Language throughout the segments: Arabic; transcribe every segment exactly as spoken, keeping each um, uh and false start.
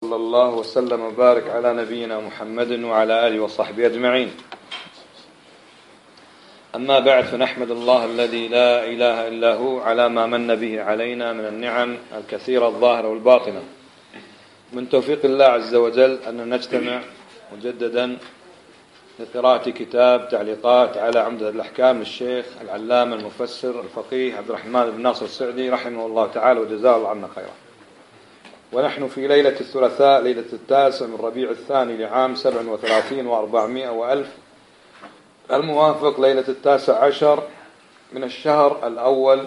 وصلى الله وسلم وبارك على نبينا محمد وعلى آله وصحبه أجمعين. أما بعد، فنحمد الله الذي لا إله إلا هو على ما من به علينا من النعم الكثيرة الظاهرة والباطنة. من توفيق الله عز وجل أن نجتمع مجددا لقراءة كتاب تعليقات على عمدة الأحكام للشيخ العلامة المفسر الفقيه عبد الرحمن بن ناصر السعدي رحمه الله تعالى وجزاه الله عنا خيرا. ونحن في ليلة الثلاثاء ليلة التاسع من ربيع الثاني لعام سبع وثلاثين وأربعمائة وألف، الموافق ليلة التاسع عشر من الشهر الأول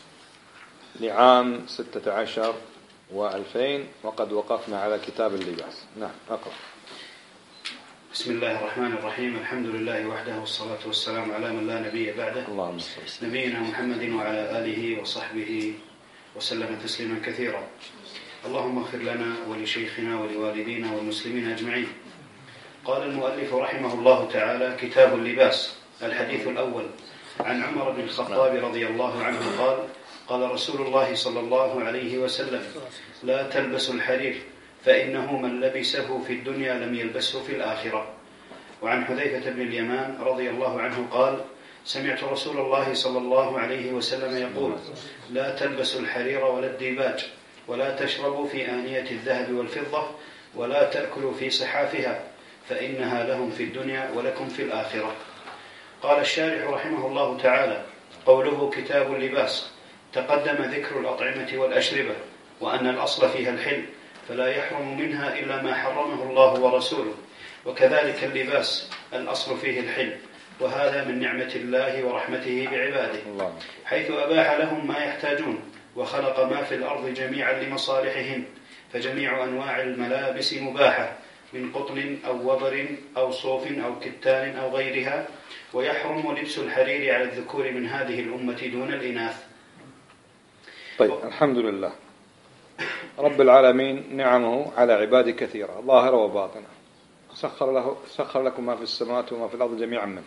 لعام ستة عشر وألفين، وقد وقفنا على كتاب اللباس. نعم، أقرأ. بسم الله الرحمن الرحيم. الحمد لله وحده والصلاة والسلام على من لا نبي بعده، اللهم صل نبينا محمد وعلى آله وصحبه وسلم تسليما كثيرا. اللهم اغفر لنا ولشيخنا ولوالدينا والمسلمين أجمعين. قال المؤلف رحمه الله تعالى: كتاب اللباس. الحديث الأول عن عمر بن الخطاب رضي الله عنه قال: قال رسول الله صلى الله عليه وسلم: لا تلبسوا الحرير فإنه من لبسه في الدنيا لم يلبسه في الآخرة. وعن حذيفة بن اليمان رضي الله عنه قال: سمعت رسول الله صلى الله عليه وسلم يقول: لا تلبسوا الحرير ولا الديباج، ولا تشربوا في آنية الذهب والفضة، ولا تأكلوا في صحافها، فإنها لهم في الدنيا ولكم في الآخرة. قال الشارح رحمه الله تعالى: قوله كتاب اللباس تقدم ذكر الأطعمة والأشربة، وأن الأصل فيها الحل، فلا يحرم منها إلا ما حرمه الله ورسوله، وكذلك اللباس الأصل فيه الحل، وهذا من نعمة الله ورحمته بعباده، حيث أباح لهم ما يحتاجون، وخلق ما في الأرض جميعا لمصالحهم، فجميع أنواع الملابس مباحة من قطن أو وبر أو صوف أو كتان أو غيرها، ويحرم لبس الحرير على الذكور من هذه الأمة دون الإناث. طيب، الحمد لله رب العالمين، نعمه على عباده كثيرة ظاهرة وباطنة. سخر له سخر لكم ما في السماوات وما في الأرض جميعا منه،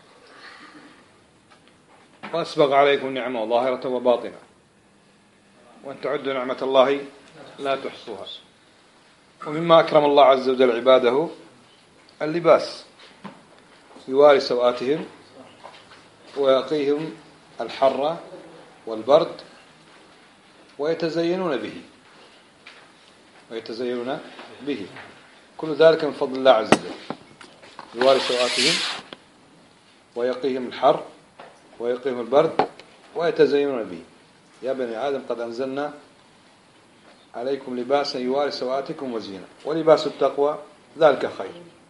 وأسبغ عليكم نعمه ظاهرة وباطنة، وأن تعدوا نعمة الله لا تحصوها. ومما أكرم الله عز وجل عباده اللباس، يواري سوآتهم ويقيهم الحر والبرد، ويتزينون به ويتزينون به كل ذلك من فضل الله عز وجل. يواري سوآتهم ويقيهم الحر ويقيهم البرد ويتزينون به. يا بني آدم قد أنزلنا عليكم لباسا يواري سوآتكم وزينة، ولباس التقوى ذلك خير.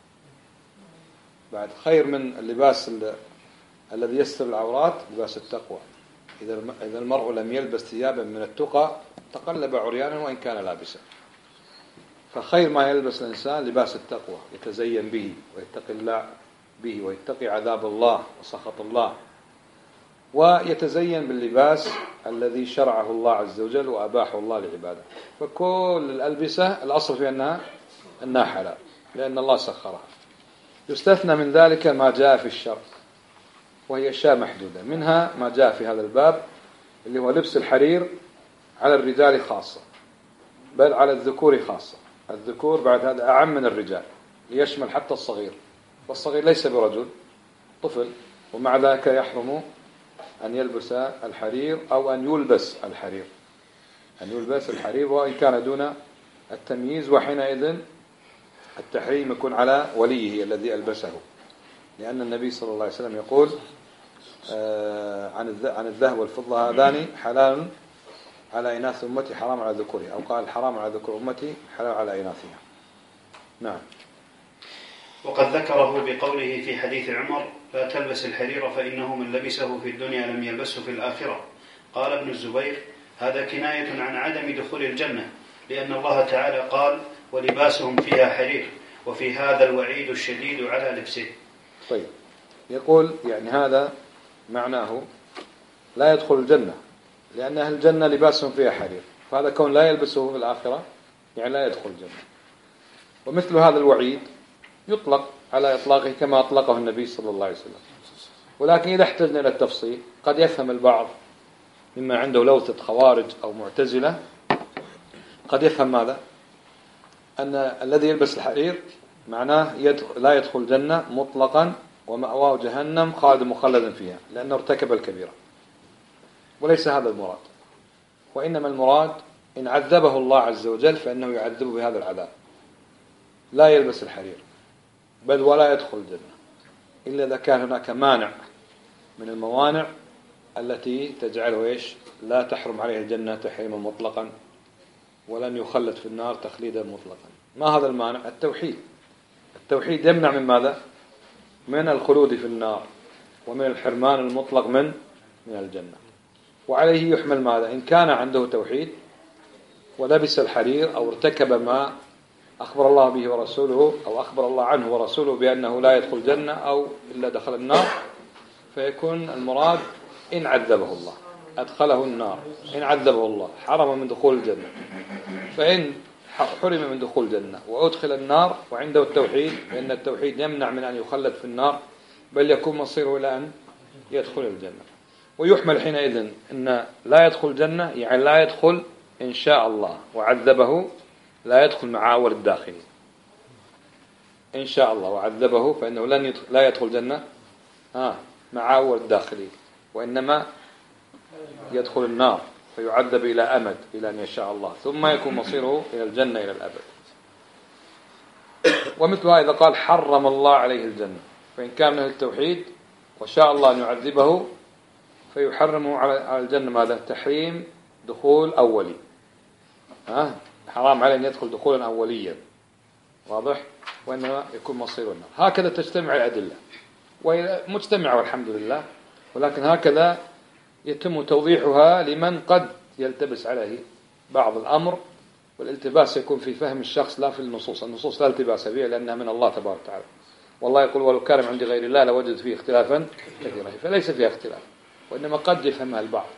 بعد خير من اللباس الذي يستر العورات لباس التقوى. إذا المرء لم يلبس ثيابا من التقى تقلب عريانا وإن كان لابسا. فخير ما يلبس الإنسان لباس التقوى، يتزين به ويتقي الله به ويتقي عذاب الله وسخط الله، ويتزين باللباس الذي شرعه الله عز وجل وأباحه الله لعباده. فكل الألبسة الأصل في أنها أنها حلال، لأن الله سخرها. يستثنى من ذلك ما جاء في الشرع، وهي أشياء محدودة. منها ما جاء في هذا الباب اللي هو لبس الحرير على الرجال خاصة، بل على الذكور خاصة. الذكور بعد هذا أعم من الرجال، ليشمل حتى الصغير، والصغير ليس برجل، طفل، ومع ذلك يحرم أن يلبس الحرير أو أن يلبس الحرير أن يلبس الحرير وإن كان دون التمييز. وحينئذ التحريم يكون على وليه الذي ألبسه، لأن النبي صلى الله عليه وسلم يقول آه عن الذهب والفضة: هذان حلال على إناث أمتي حرام على ذكورها، أو قال حرام على ذكور أمتي حلال على إناثها. نعم. وقد ذكره بقوله في حديث عمر: لا تلبس الحرير فإنه من لبسه في الدنيا لم يلبسه في الآخرة. قال ابن الزبير: هذا كناية عن عدم دخول الجنة، لأن الله تعالى قال: ولباسهم فيها حرير، وفي هذا الوعيد الشديد على لبسه. طيب، يقول يعني هذا معناه لا يدخل الجنة، لأن أهل الجنة لباسهم فيها حرير، فهذا كون لا يلبسه في الآخرة يعني لا يدخل الجنة. ومثل هذا الوعيد يطلق على إطلاقه كما أطلقه النبي صلى الله عليه وسلم. ولكن إذا احتجنا إلى التفصيل قد يفهم البعض مما عنده لوثة خوارج أو معتزلة، قد يفهم ماذا؟ أن الذي يلبس الحرير معناه يدخل لا يدخل الجنة مطلقا ومأواه جهنم خالد مخلدا فيها لأنه ارتكب الكبيرة. وليس هذا المراد، وإنما المراد إن عذبه الله عز وجل فإنه يعذبه بهذا العذاب، لا يلبس الحرير بل ولا يدخل الجنة إلا إذا كان هناك مانع من الموانع التي تجعله إيش لا تحرم عليه الجنة تحريما مطلقا ولن يخلد في النار تخليدا مطلقا. ما هذا المانع؟ التوحيد. التوحيد يمنع من ماذا؟ من الخلود في النار ومن الحرمان المطلق من من الجنة. وعليه يحمل ماذا؟ إن كان عنده توحيد ولبس الحرير أو ارتكب ما أخبر الله به ورسوله أو أخبر الله عنه ورسوله بأنه لا يدخل الجنة أو إلا دخل النار، فيكون المراد إن عذبه الله أدخله النار، إن عذبه الله حرم من دخول الجنة. فإن حرم من دخول الجنة وأدخل النار وعنده التوحيد، فإن التوحيد يمنع من أن يخلد في النار بل يكون مصيره إلى أن يدخل الجنة. ويحمل حينئذ أن لا يدخل الجنة يعني لا يدخل إن شاء الله وعذبه، لا يدخل مع أول الداخلين. إن شاء الله وعذبه فإنه لن يدخل لا يدخل الجنة ها مع أول الداخلين، وإنما يدخل النار فيعذب إلى أمد إلى أن يشاء الله، ثم يكون مصيره إلى الجنة إلى الأبد. ومثلها إذا قال حرم الله عليه الجنة، فإن كان من التوحيد وشاء الله أن يعذبه فيحرمه على الجنة ماذا؟ تحريم دخول أولي، ها حرام عليه أن يدخل دخولا أوليا، واضح؟ وإنما يكون مصيره النار. هكذا تجتمع الأدلة وهي مجتمعة والحمد لله، ولكن هكذا يتم توضيحها لمن قد يلتبس عليه بعض الأمر، والالتباس يكون في فهم الشخص لا في النصوص. النصوص لا التباس فيها لأنها من الله تبارك وتعالى، والله يقول ولو كان عند غير الله لوجد فيه اختلافا كثيرا، فليس فيها اختلاف، وإنما قد يفهمها البعض.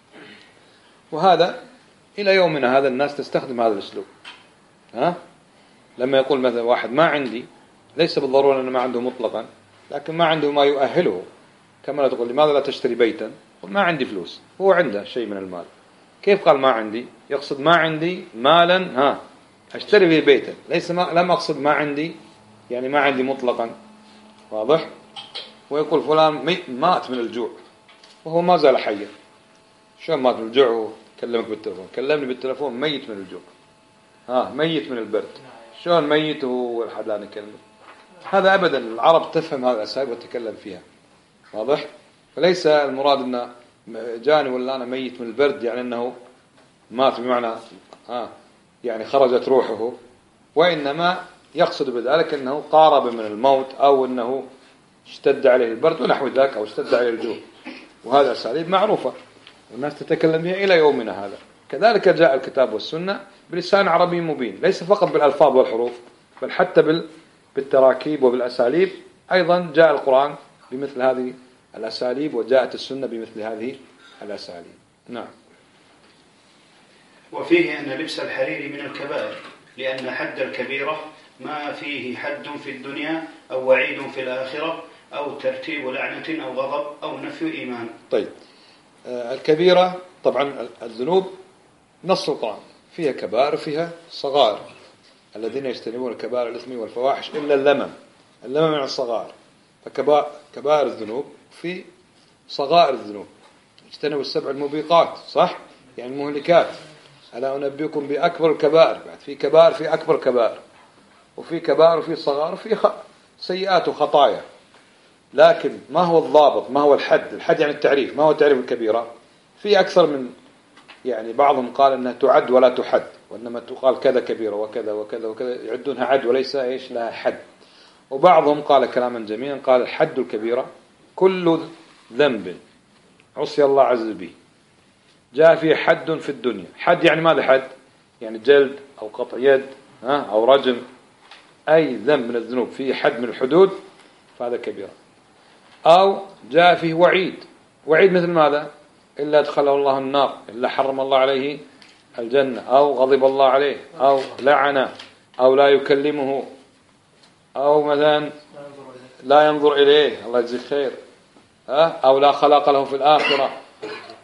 وهذا إلى يومنا هذا الناس تستخدم هذا الأسلوب. ها لما يقول مثلا واحد ما عندي، ليس بالضرورة أنه ما عنده مطلقا، لكن ما عنده ما يؤهله. كما لا تقول لماذا لا تشتري بيتا؟ ما عندي فلوس، هو عنده شيء من المال. كيف قال ما عندي؟ يقصد ما عندي مالا ها أشتري به بيتا، ليس ما لم أقصد ما عندي يعني ما عندي مطلقا، واضح؟ ويقول فلان مات من الجوع وهو ما زال حيا. شو مات من الجوع؟ كلمك بالتلفون، كلمني بالتلفون ميت من الجوع، ها ميت من البرد. شلون ميت وهو الحد لا نكلمه؟ هذا أبدا العرب تفهم هذه الأساليب وتتكلم فيها، واضح؟ فليس المراد أن جاني ولا أنا ميت من البرد يعني أنه مات بمعنى ها يعني خرجت روحه، وإنما يقصد بذلك أنه قارب من الموت أو أنه اشتد عليه البرد ونحو ذلك أو اشتد عليه الجوع. وهذا أساليب معروفة والناس تتكلم بها إلى يومنا هذا. كذلك جاء الكتاب والسنة بلسان عربي مبين، ليس فقط بالألفاظ والحروف بل حتى بالتراكيب وبالأساليب. أيضا جاء القرآن بمثل هذه الأساليب وجاءت السنة بمثل هذه الأساليب. نعم. وفيه أن لبس الحرير من الكبائر، لأن حد الكبيرة ما فيه حد في الدنيا أو وعيد في الآخرة أو ترتيب لعنة أو غضب أو نفي إيمان. طيب آه الكبيرة طبعا الذنوب نص القرآن فيها كبائر وفيها صغائر. الذين يجتنبون الكبائر الإثم والفواحش إلا اللمم، اللمم من الصغائر. فكبائر الذنوب في صغائر الذنوب. اجتنبوا السبع الموبقات، صح؟ يعني المهلكات. ألا أنبئكم بأكبر الكبائر؟ بعد في كبائر في أكبر كبائر، وفي كبائر وفي صغائر وفي سيئات وخطايا. لكن ما هو الضابط؟ ما هو الحد؟ الحد يعني التعريف. ما هو تعريف الكبيرة؟ في أكثر من يعني بعضهم قال أنها تعد ولا تحد، وإنما تقال كذا كبيرة وكذا وكذا وكذا، يعدونها عد وليس إيش لها حد. وبعضهم قال كلاما جميلا، قال الحد الكبيرة كل ذنب عصي الله عز به جاء فيه حد في الدنيا. حد يعني ماذا حد؟ يعني جلد أو قطع يد ها أو رجم، أي ذنب من الذنوب فيه حد من الحدود فهذا كبيرة. أو جاء فيه وعيد، وعيد مثل ماذا؟ إلا أدخله الله النار، إلا حرم الله عليه الجنة، أو غضب الله عليه، أو لعنه، أو لا يكلمه، أو مثلا لا ينظر إليه الله يجزيه خير، أو لا خلاق له في الآخرة.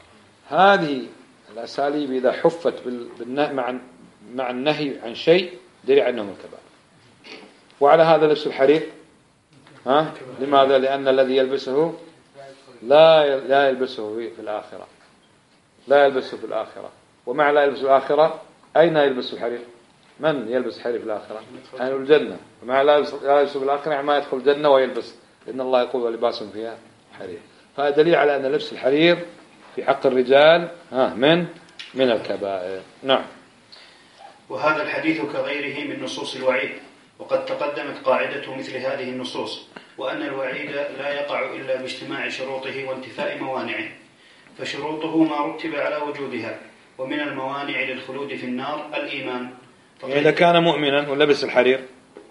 هذه الأساليب إذا حفت مع مع النهي عن شيء دليل على أنهم الكبائر. وعلى هذا لبس الحرير ها؟ لماذا؟ لأن الذي يلبسه لا لا يلبسه في الآخرة، لا يلبسه في الآخرة. ومع لا يلبس في الآخرة أين يلبس الحرير؟ من يلبس الحرير في الآخرة؟ أهل الجنة. ومع لا يلبس في الآخرة يعني ما يدخل الجنة ويلبس، لأن الله يقول ولباس فيها حرير. فهذا دليل على أن لبس الحرير في حق الرجال ها من من الكبائر. نعم. وهذا الحديث كغيره من نصوص الوعيد، وقد تقدمت قاعدة مثل هذه النصوص، وأن الوعيد لا يقع إلا باجتماع شروطه وانتفاء موانعه، فشروطه ما رتب على وجودها، ومن الموانع للخلود في النار الإيمان. إذا كان مؤمنا ولبس الحرير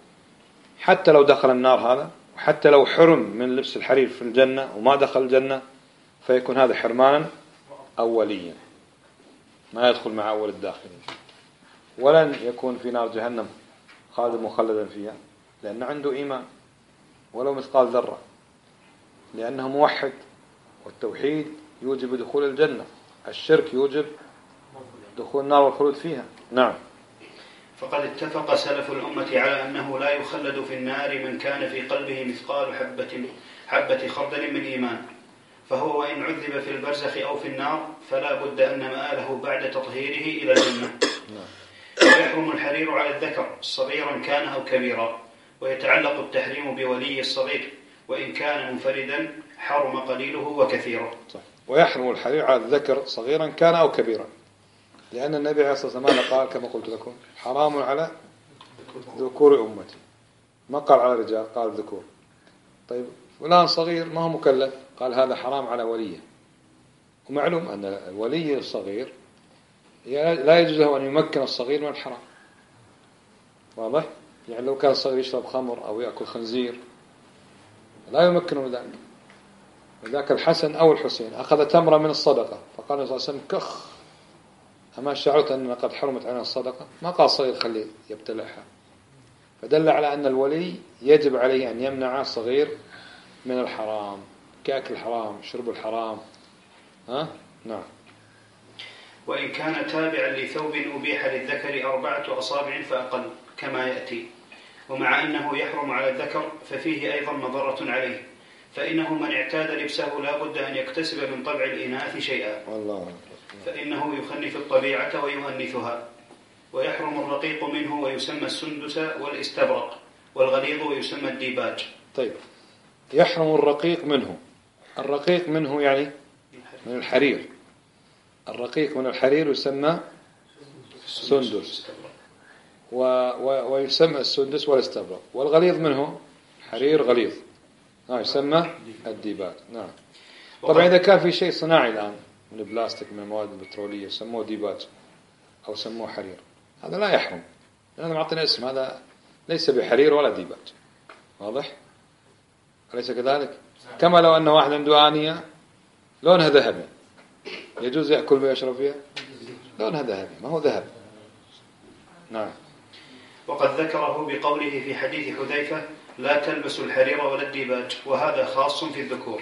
حتى لو دخل النار هذا، وحتى لو حرم من لبس الحرير في الجنة وما دخل الجنة، فيكون هذا حرمانا أوليا ما يدخل مع أول الداخلين، ولن يكون في نار جهنم خالد مخلدا فيها، لأن عنده إيمان ولو مثقال ذرة، لأنه موحد، والتوحيد يوجب دخول الجنة، الشرك يوجب دخول النار والخلود فيها. نعم. فقد اتفق سلف الأمة على أنه لا يخلد في النار من كان في قلبه مثقال حبة, حبة خردل من إيمان، فهو وإن عذب في البرزخ أو في النار فلا بد أن مآله بعد تطهيره إلى الجنة. ويحرم الحرير على الذكر صغيرا كان أو كبيرا، ويتعلق التحريم بولي الصغير، وإن كان منفردا حرم قليله وكثيره. ويحرم الحرير على الذكر صغيرا كان أو كبيرا، لأن النبي عليه الصلاة والسلام قال كما قلت لكم حرام على ذكور أمتي، ما قال على الرجال، قال ذكور. طيب فلان صغير ما هو مكلف، قال هذا حرام على وليه. ومعلوم أن الولي الصغير لا يجوز له أن يمكن الصغير من الحرام، واضح؟ يعني لو كان الصغير يشرب خمر أو يأكل خنزير لا يمكنه من ذلك. وذاك الحسن أو الحسين أخذ تمرة من الصدقة، فقال صلى الله عليه وسلم كخ، أما شعرت أننا قد حرمت علينا الصدقة؟ ما قال صغير خليه يبتلعها. فدل على أن الولي يجب عليه أن يمنع الصغير من الحرام، كأكل الحرام، شرب الحرام. ها؟ نعم. وإن كان تابعا لثوب أبيح للذكر أربعة أصابع فأقل كما يأتي. ومع أنه يحرم على الذكر ففيه أيضا مضرة عليه، فإنه من اعتاد لبسه لا بد أن يكتسب من طبع الإناث شيئا، فإنه يخنف الطبيعة ويؤنثها. ويحرم الرقيق منه ويسمى السندس والاستبرق، والغليظ ويسمى الديباج. طيب يحرم الرقيق منه، الرقيق منه يعني من الحرير، الرقيق من الحرير يسمى سندس و... و... ويسمى السندس والاستبرق، والغليظ منه حرير غليظ آه يسمى الديباج. نعم. طبعا إذا كان في شيء صناعي الآن من البلاستيك من المواد البترولية يسموه ديباج أو سموه حرير، هذا لا يحرم، لأنه معطينا اسم، هذا ليس بحرير ولا ديباج، واضح؟ أليس كذلك؟ كما لو أن واحد عنده آنية لونها ذهبي، يجوز يأكل ويشرب فيها؟ لونها ذهبي، ما هو ذهب. نعم. وقد ذكره بقوله في حديث حذيفة لا تلبسوا الحرير ولا الديباج، وهذا خاص في الذكور.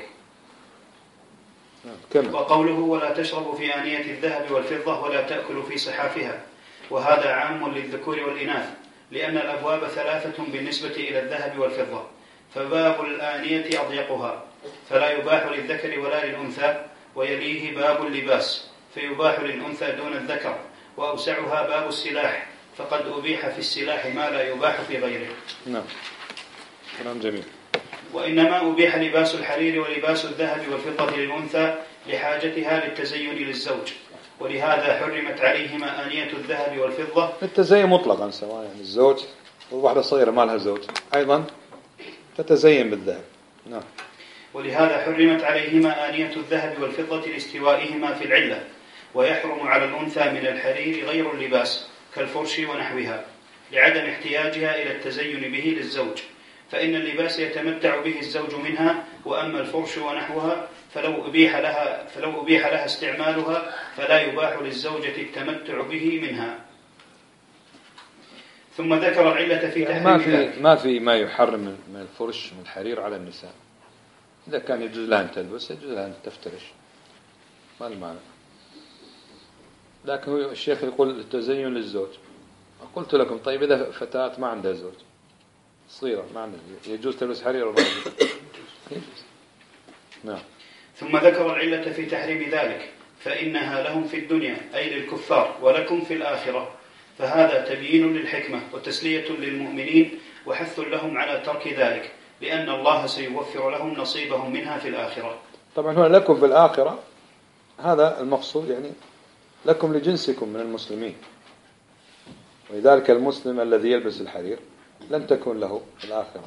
نعم. وقوله ولا تشربوا في آنية الذهب والفضة ولا تأكلوا في صحافها، وهذا عام للذكور والإناث، لأن الأبواب ثلاثة بالنسبة إلى الذهب والفضة، فباب الآنية أضيقها فلا يباح للذكر ولا للأنثى، ويليه باب اللباس فيباح للأنثى دون الذكر، وأوسعها باب السلاح، فقد أبيح في السلاح ما لا يباح في غيره. نعم. كلام جميل. وإنما أبيح لباس الحرير ولباس الذهب والفضة للأنثى لحاجتها للتزين للزوج، ولهذا حرمت عليهما آنية الذهب والفضة. التزين مطلقا سواء يعني الزوج وواحدة صغيرة ما لها زوج أيضا تتزين بالذهب. نعم. ولهذا حرمت عليهما آنية الذهب والفضة لاستوائهما في العلة. ويحرم على الأنثى من الحرير غير اللباس كالفرش ونحوها لعدم احتياجها إلى التزين به للزوج، فإن اللباس يتمتع به الزوج منها، وأما الفرش ونحوها فلو أبيح لها, فلو أبيح لها استعمالها فلا يباح للزوجة التمتع به منها. ثم ذكر العلة في يعني تحريم ما في ذلك. ما في ما يحرم من الفرش من الحرير على النساء، إذا كان يجوز لها أن تلبس يجوز لها أن تفترش، ما المعنى. لكن الشيخ يقول التزين للزوج، قلت لكم طيب إذا فتاة ما عندها زوج صغيرة ما عندها يجوز تلبس حرير ولا يجوز؟ يجوز. نعم. ثم ذكر العلة في تحريم ذلك فإنها لهم في الدنيا أي للكفار ولكم في الآخرة، فهذا تبيين للحكمة وتسلية للمؤمنين وحث لهم على ترك ذلك لأن الله سيوفر لهم نصيبهم منها في الآخرة. طبعا هنا لكم في الآخرة هذا المقصود، يعني لكم لجنسكم من المسلمين، ولذلك المسلم الذي يلبس الحرير لن تكون له في الآخرة.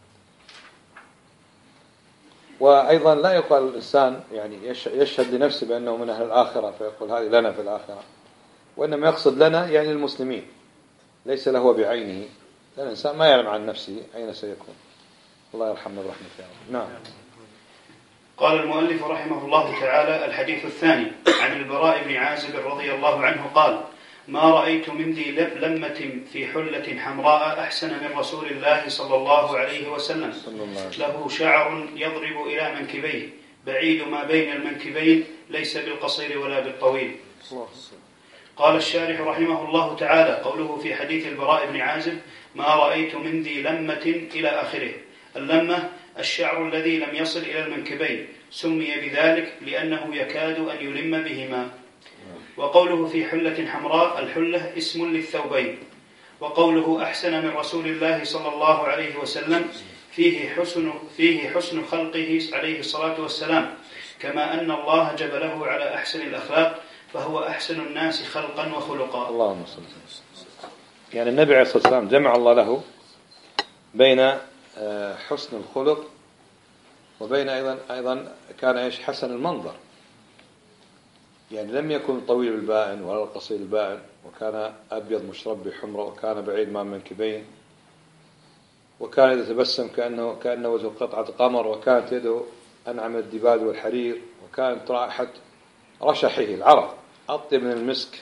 وأيضا لا يقال الإنسان يعني يشهد لنفسه بأنه من أهل الآخرة فيقول هذه لنا في الآخرة، وإنما يقصد لنا يعني المسلمين، ليس له بعينه، لأن الإنسان ما يعلم عن نفسه أين سيكون. الله يرحمنا برحمته. نعم. قال المؤلف رحمه الله تعالى: الحديث الثاني عن البراء بن عازب رضي الله عنه قال: ما رأيت من ذي لمة في حلة حمراء أحسن من رسول الله صلى الله عليه وسلم، له شعر يضرب إلى منكبيه بعيد ما بين المنكبين ليس بالقصير ولا بالطويل. قال الشارح رحمه الله تعالى: قوله في حديث البراء بن عازب ما رأيت من ذي لمة إلى آخره. اللمة الشعر الذي لم يصل إلى المنكبين، سمي بذلك لأنه يكاد أن يلم بهما. وقوله في حلة حمراء الحلة اسم للثوبين. وقوله أحسن من رسول الله صلى الله عليه وسلم فيه حسن, فيه حسن خلقه عليه الصلاة والسلام، كما أن الله جبله على أحسن الأخلاق فهو أحسن الناس خلقا وخلقا. اللهم صل وسلم. يعني النبي عليه الصلاة والسلام جمع الله له بين حسن الخلق وبين أيضا أيضا كان إيش حسن المنظر، يعني لم يكن طويل البائن ولا القصير البائن، وكان أبيض مشرب بحمرة، وكان بعيد ما منكبين، وكان إذا تبسم كأنه كأنه وجه قطعة قمر، وكانت يده أنعم الدباج والحرير، وكانت رائحة رشحه العرق أطيب من المسك،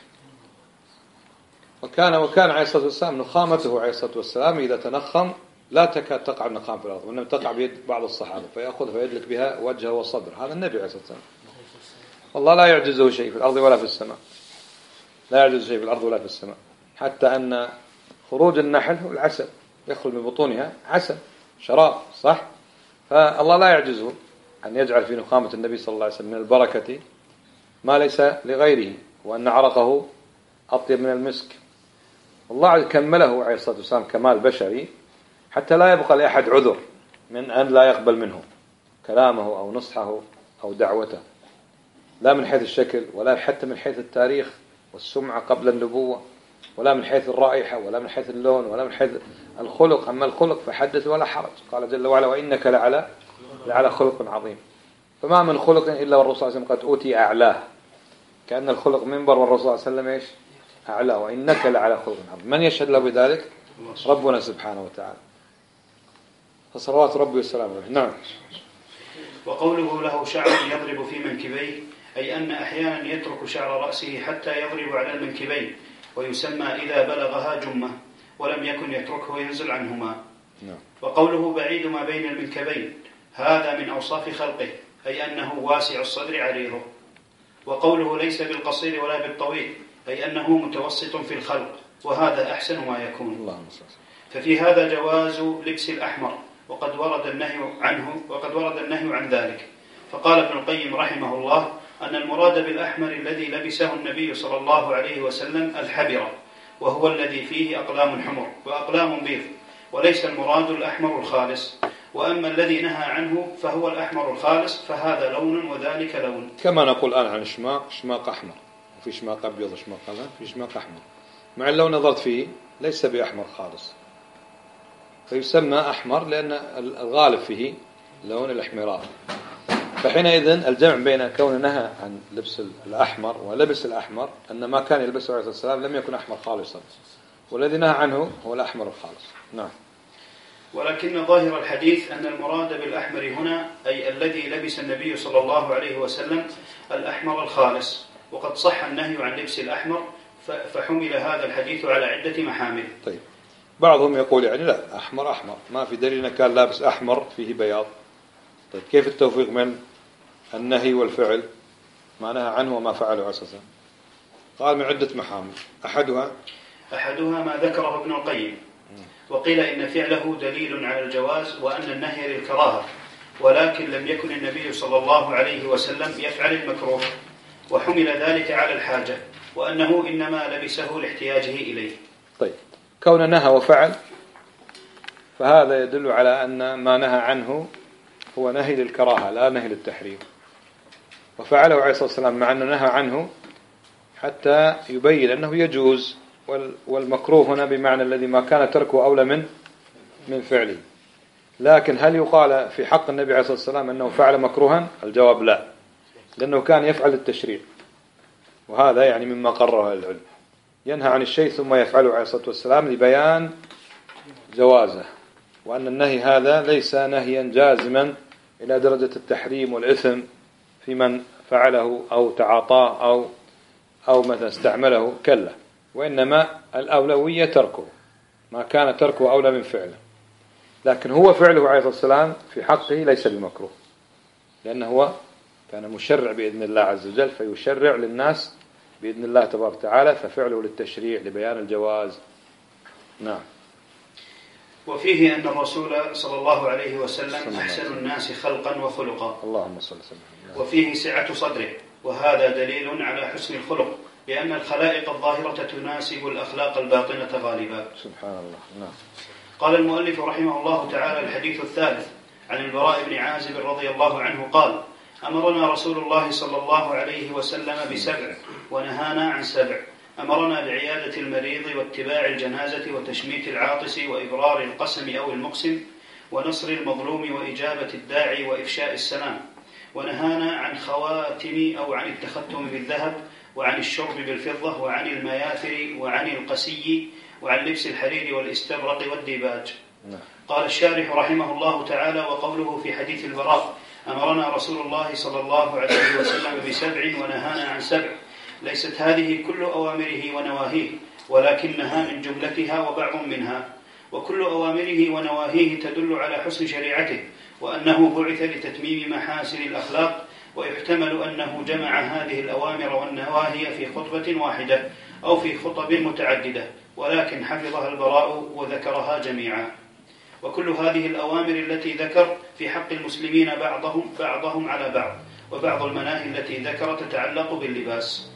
وكان وكان عليه الصلاة والسلام نخامته عليه الصلاة والسلام إذا تنخم لا تكاد تقع النخام في الأرض، وإنما تقع بيد بعض الصحابة فيأخذ فيدلك بها وجهه وصدره. هذا النبي عليه الصلاة والسلام، والله لا يعجزه شيء في الأرض ولا في السماء، لا يعجزه شيء في الأرض ولا في السماء، حتى أن خروج النحل هو العسل، يخرج من بطونها عسل شراب، صح؟ فالله لا يعجزه أن يجعل في نخامة النبي صلى الله عليه وسلم من البركة ما ليس لغيره، وأن عرقه أطيب من المسك. الله كمله عليه الصلاة والسلام كمال بشري حتى لا يبقى لأحد عذر من أن لا يقبل منه كلامه أو نصحه أو دعوته، لا من حيث الشكل ولا حتى من حيث التاريخ والسمعة قبل النبوة، ولا من حيث الرائحة ولا من حيث اللون ولا من حيث الخلق. أما الخلق فحدث ولا حرج، قال جل وعلا: وإنك لعلى لعلى خلق عظيم. فما من خلق إلا والرسول صلى الله عليه وسلم قد أوتي أعلاه، كأن الخلق منبر والرسول صلى الله عليه وسلم إيش أعلاه، وإنك لعلى خلق عظيم. من يشهد له بذلك؟ ربنا سبحانه وتعالى، فصلوات ربي والسلام عليه. نعم. وقوله له شعر يضرب في منكبيه أي أن أحيانا يترك شعر رأسه حتى يضرب على المنكبين، ويسمى إذا بلغها جمة، ولم يكن يتركه ينزل عنهما. نعم. وقوله بعيد ما بين المنكبين هذا من أوصاف خلقه أي أنه واسع الصدر عريضه. وقوله ليس بالقصير ولا بالطويل أي أنه متوسط في الخلق، وهذا أحسن ما يكون. اللهم صل. ففي هذا جواز لبس الأحمر، وقد ورد النهي عنه وقد ورد النهي عن ذلك. فقال ابن القيم رحمه الله أن المراد بالأحمر الذي لبسه النبي صلى الله عليه وسلم الحبرة، وهو الذي فيه أقلام حمر وأقلام بيض، وليس المراد الأحمر الخالص. وأما الذي نهى عنه فهو الأحمر الخالص، فهذا لون وذلك لون. كما نقول الآن عن شماق، شماق أحمر، وفي شماق أبيض وشماق أبيض، في شماق أحمر، مع لو نظرت فيه ليس بأحمر خالص، فيسمى أحمر لأن الغالب فيه لون الاحمرار. فحينئذ الجمع بين كون نهى عن لبس الأحمر ولبس الأحمر أن ما كان يلبسه عليه الصلاة والسلام لم يكن أحمر خالصا، والذي نهى عنه هو الأحمر الخالص. نعم. ولكن ظاهر الحديث أن المراد بالأحمر هنا أي الذي لبس النبي صلى الله عليه وسلم الأحمر الخالص، وقد صح النهي عن لبس الأحمر، فحمل هذا الحديث على عدة محامل. طيب، بعضهم يقول يعني لا، أحمر أحمر ما في دليل أنه كان لابس أحمر فيه بياض. طيب كيف التوفيق من النهي والفعل ما نهى عنه وما فعله أساسا؟ قال من عدة محامل، أحدها أحدها ما ذكره ابن القيم، وقيل إن فعله دليل على الجواز وأن النهي للكراهة، ولكن لم يكن النبي صلى الله عليه وسلم يفعل المكروه، وحمل ذلك على الحاجة، وأنه إنما لبسه لاحتياجه إليه. طيب، كون نهى وفعل فهذا يدل على أن ما نهى عنه هو نهي للكراهة لا نهي للتحريم، وفعله عليه الصلاة والسلام مع أنه نهى عنه حتى يبين أنه يجوز، والمكروه هنا بمعنى الذي ما كان تركه أولى من من فعله. لكن هل يقال في حق النبي عليه الصلاة والسلام أنه فعل مكروها؟ الجواب لا، لأنه كان يفعل التشريع، وهذا يعني مما قرره العلم، ينهى عن الشيء ثم يفعله عليه الصلاة والسلام لبيان جوازه، وأن النهي هذا ليس نهيا جازما إلى درجة التحريم والإثم في من فعله أو تعاطاه أو أو مثلا استعمله، كلا، وإنما الأولوية تركه، ما كان تركه أولى من فعله. لكن هو فعله عليه الصلاة والسلام في حقه ليس بمكروه، لأنه هو كان مشرع بإذن الله عز وجل، فيشرع للناس بإذن الله تبارك وتعالى، ففعله للتشريع لبيان الجواز. نعم. وفيه أن الرسول صلى الله عليه وسلم أحسن الناس خلقا وخلقا، اللهم صل وسلم. وفيه سعة صدره، وهذا دليل على حسن الخلق، لأن الخلائق الظاهرة تناسب الأخلاق الباطنة غالبا. سبحان الله. نعم. قال المؤلف رحمه الله تعالى: الحديث الثالث عن البراء بن عازب رضي الله عنه قال: أمرنا رسول الله صلى الله عليه وسلم بسبع ونهانا عن سبع. أمرنا بعيادة المريض واتباع الجنازة وتشميت العاطس وإبرار القسم أو المقسم ونصر المظلوم وإجابة الداعي وإفشاء السلام. ونهانا عن خواتم أو عن التختم بالذهب وعن الشرب بالفضة وعن المياثر وعن القسي وعن لبس الحرير والاستبرق والديباج. قال الشارح رحمه الله تعالى: وقوله في حديث البراء: أمرنا رسول الله صلى الله عليه وسلم بسبع ونهانا عن سبع، ليست هذه كل أوامره ونواهيه، ولكنها من جملتها وبعض منها، وكل أوامره ونواهيه تدل على حسن شريعته، وأنه بعث لتتميم محاسن الأخلاق، ويحتمل أنه جمع هذه الأوامر والنواهي في خطبة واحدة أو في خطب متعددة، ولكن حفظها البراء وذكرها جميعا. وكل هذه الأوامر التي ذكر في حق المسلمين بعضهم بعضهم على بعض، وبعض المناهي التي ذكر تتعلق باللباس.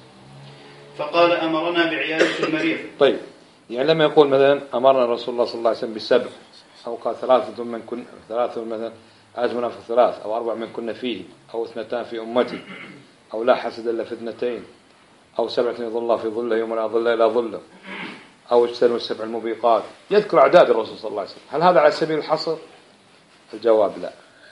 فقال: أمرنا بعيادة المريض. طيب، يعني لما يقول مثلا أمرنا رسول الله صلى الله عليه وسلم بسبع، أو قال ثلاثة من كن ثلاثة مثلا أجمنا في الثلاث، أو أربع من كنا فيه، أو اثنتان في أمتي، أو لا حسد إلا في اثنتين، أو سبعة يظل الله في ظله يوم لا ظل إلا ظله، أو اجتنبوا السبع الموبقات، يذكر أعداد الرسول صلى الله عليه وسلم. هل هذا على سبيل الحصر؟ الجواب لا.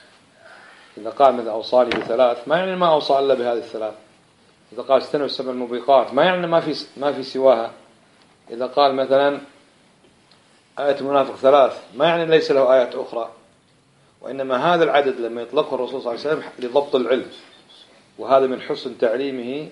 إذا قال مثلا أوصاني بثلاث، ما يعني ما أوصى إلا بهذه الثلاث. إذا قال اجتنبوا السبع الموبقات، ما يعني ما في ما في سواها. إذا قال مثلا آية المنافق ثلاث، ما يعني ليس له آيات أخرى. وإنما هذا العدد لما يطلقه الرسول صلى الله عليه وسلم لضبط العلم، وهذا من حسن تعليمه،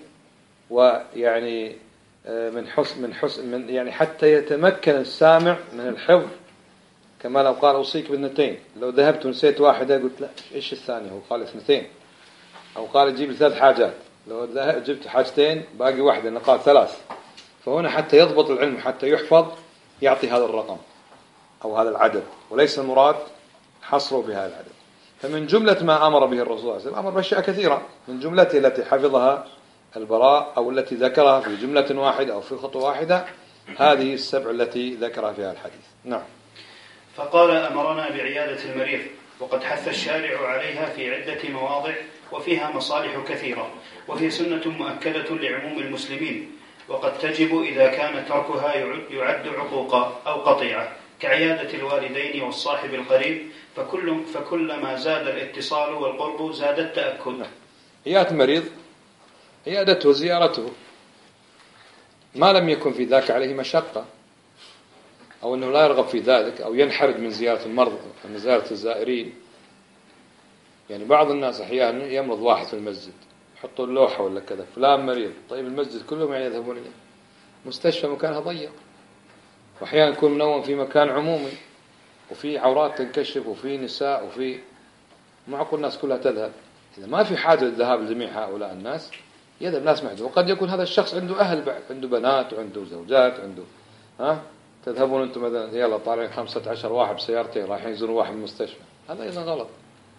ويعني من حسن من حسن من يعني حتى يتمكن السامع من الحفظ، كما لو قال أوصيك باثنتين، لو ذهبت ونسيت واحدة قلت لا إيش الثانية، هو قال اثنتين. أو قال جيب ثلاث حاجات، لو جبت حاجتين باقي واحدة، أنا قال ثلاث. فهنا حتى يضبط العلم حتى يحفظ يعطي هذا الرقم أو هذا العدد، وليس المراد حصره بهذا العدد. فمن جملة ما أمر به الرسول صلى الله عليه وسلم أمر بأشياء كثيرة، من جملته التي حفظها البراء أو التي ذكرها في جملة واحدة أو في خطوة واحدة، هذه السبع التي ذكرها فيها الحديث. نعم. فقال: أمرنا بعيادة المريض، وقد حث الشارع عليها في عدة مواضع، وفيها مصالح كثيرة، وهي سنة مؤكدة لعموم المسلمين، وقد تجب إذا كان تركها يعد عقوقا أو قطيعة، كعيادة الوالدين والصاحب القريب، فكل فكلما زاد الاتصال والقرب زاد التأكد. عيادة المريض عيادته زيارته، ما لم يكن في ذاك عليه مشقة، أو أنه لا يرغب في ذلك، أو ينحرج من زيارة المرضى من زيارة الزائرين. يعني بعض الناس أحيانا يمرض واحد في المسجد، يحطوا اللوحة ولا كذا فلان مريض، طيب المسجد كلهم يعني يذهبون إليه. مستشفى مكانها ضيق، وأحيانا يكون منوم في مكان عمومي، وفي عورات تنكشف، وفي نساء، وفي معقول الناس كلها تذهب. إذا ما في حاجة للذهاب لجميع هؤلاء الناس، يذهب ناس محدود. وقد يكون هذا الشخص عنده أهل بعد، عنده بنات وعنده زوجات، عنده ها تذهبون أنتم مثلا يلا طالعين خمسة عشر واحد بسيارتين رايحين يزورون واحد بالمستشفى، هذا أيضا غلط.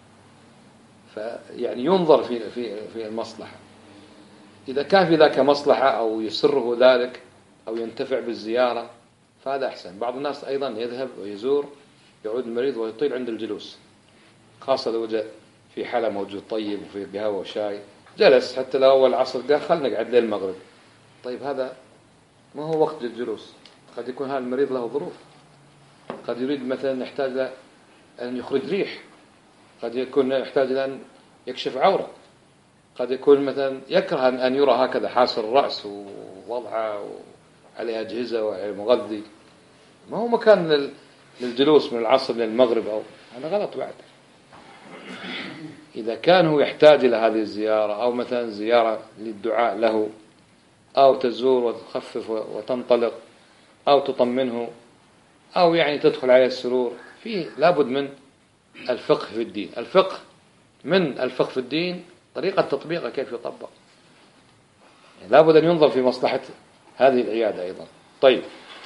فيعني ينظر في في في المصلحة، إذا كان في ذاك مصلحة أو يسره ذلك أو ينتفع بالزيارة فهذا أحسن. بعض الناس أيضا يذهب ويزور يعود المريض ويطيل عند الجلوس، خاصة لو وجد في حالة موجود طيب وفي قهوة وشاي، جلس حتى لو أول عصر قال خلنا نقعد لين المغرب. طيب هذا ما هو وقت الجلوس، قد يكون هذا المريض له ظروف، قد يريد مثلا يحتاج أن يخرج ريح، قد يكون يحتاج أن يكشف عورة، قد يكون مثلا يكره أن يرى هكذا حاسر الرأس ووضعه عليه أجهزة ومغذي، ما هو مكان للجلوس من العصر للمغرب، أو هذا غلط بعد. إذا كان هو يحتاج إلى هذه الزيارة أو مثلا زيارة للدعاء له أو تزور وتخفف وتنطلق أو تطمنه أو يعني تدخل عليه السرور، فيه لابد من الفقه في الدين. الفقه من الفقه في الدين طريقة تطبيقه كيف يطبق، يعني لابد أن ينظر في مصلحة هذه العيادة أيضا. طيب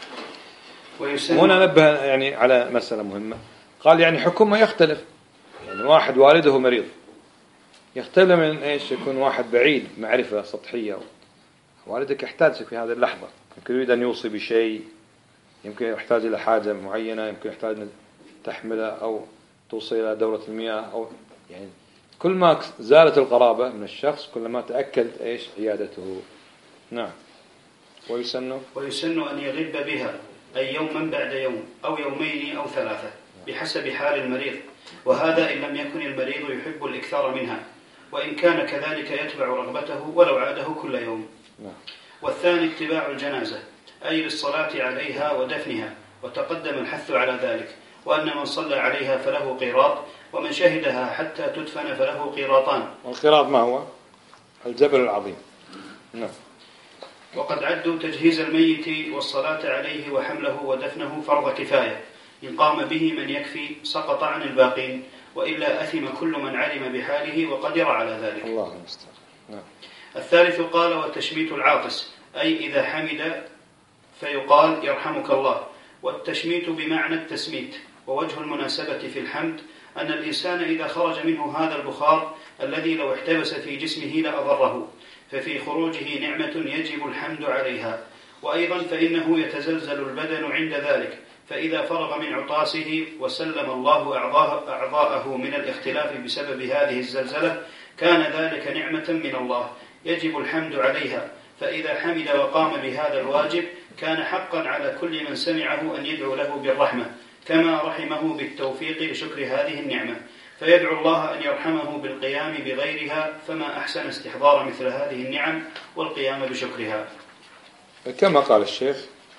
هنا نبه يعني على مسألة مهمة، قال يعني حكمه يختلف، يعني واحد والده مريض يختلف من إيش يكون واحد بعيد معرفة سطحية. والدك يحتاجك في هذه اللحظة، يمكن يريد أن يوصي بشيء، يمكن يحتاج إلى حاجة معينة، يمكن يحتاج أن تحمله أو توصل إلى دورة المياه، أو يعني كل ما زالت القرابة من الشخص كل ما تأكد إيش عيادته. نعم. ويسن ويسن أن يغب بها، أي يوما بعد يوم أو يومين أو ثلاثة بحسب حال المريض، وهذا إن لم يكن المريض يحب الإكثار منها، وإن كان كذلك يتبع رغبته ولو عاده كل يوم. نعم. والثاني اتباع الجنازة، أي للصلاة عليها ودفنها، وتقدم الحث على ذلك، وأن من صلى عليها فله قيراط، ومن شهدها حتى تدفن فله قيراطان. والقيراط ما هو؟ الجبل العظيم. نعم. وقد عدوا تجهيز الميت والصلاة عليه وحمله ودفنه فرض كفاية، إن قام به من يكفي سقط عن الباقين، وإلا أثم كل من علم بحاله وقدر على ذلك. الله المستعان. نعم. الثالث قال والتشميت العاطس، أي إذا حمد فيقال يرحمك الله، والتشميت بمعنى التسميت. ووجه المناسبة في الحمد أن الإنسان إذا خرج منه هذا البخار الذي لو احتبس في جسمه لأضره، ففي خروجه نعمة يجب الحمد عليها. وأيضا فإنه يتزلزل البدن عند ذلك، فإذا فرغ من عطاسه وسلم الله أعضاءه من الاختلاف بسبب هذه الزلزلة كان ذلك نعمة من الله يجب الحمد عليها. فإذا حمد وقام بهذا الواجب كان حقا على كل من سمعه أن يدعو له بالرحمة، كما رحمه بالتوفيق لشكر هذه النعمة، فيدعو الله أن يرحمه بالقيام بغيرها، فما أحسن استحضار مثل هذه النعم والقيام بشكرها. كما قال الشيخ،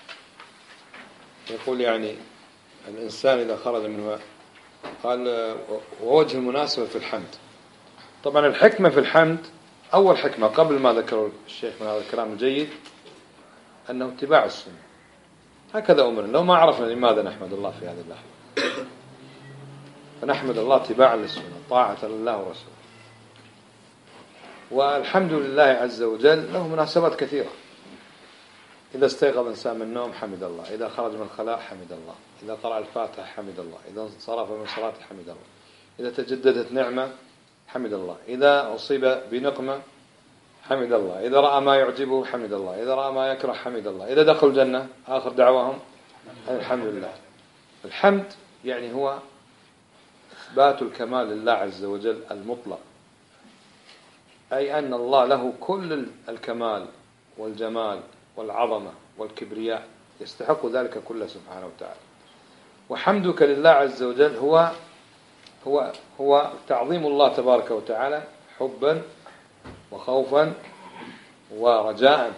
يقول يعني الإنسان إذا خرج منه، قال ووجه المناسبة في الحمد. طبعا الحكمة في الحمد، أول حكمة قبل ما ذكر الشيخ من هذا الكلام الجيد أنه اتباع السنة، هكذا أمرنا. لو ما عرفنا لماذا نحمد الله في هذه اللحظة، فنحمد الله اتباعا للسنة طاعة لله ورسوله. والحمد لله عز وجل له مناسبات كثيرة. إذا استيقظ إنسان من النوم حمد الله، إذا خرج من الخلاء حمد الله، إذا قرأ الفاتحة حمد الله، إذا انصرف من صلاته حمد الله، إذا تجددت نعمة حمد الله، إذا أصيب بنقمة حمد الله، إذا رأى ما يعجبه حمد الله، إذا رأى ما يكره حمد الله، إذا دخل الجنة آخر دعواهم الحمد لله. الحمد يعني هو إثبات الكمال لله عز وجل المطلق، أي أن الله له كل الكمال والجمال والعظمة والكبرياء، يستحق ذلك كله سبحانه وتعالى. وحمدك لله عز وجل هو هو هو تعظيم الله تبارك وتعالى حبا وخوفا ورجاء.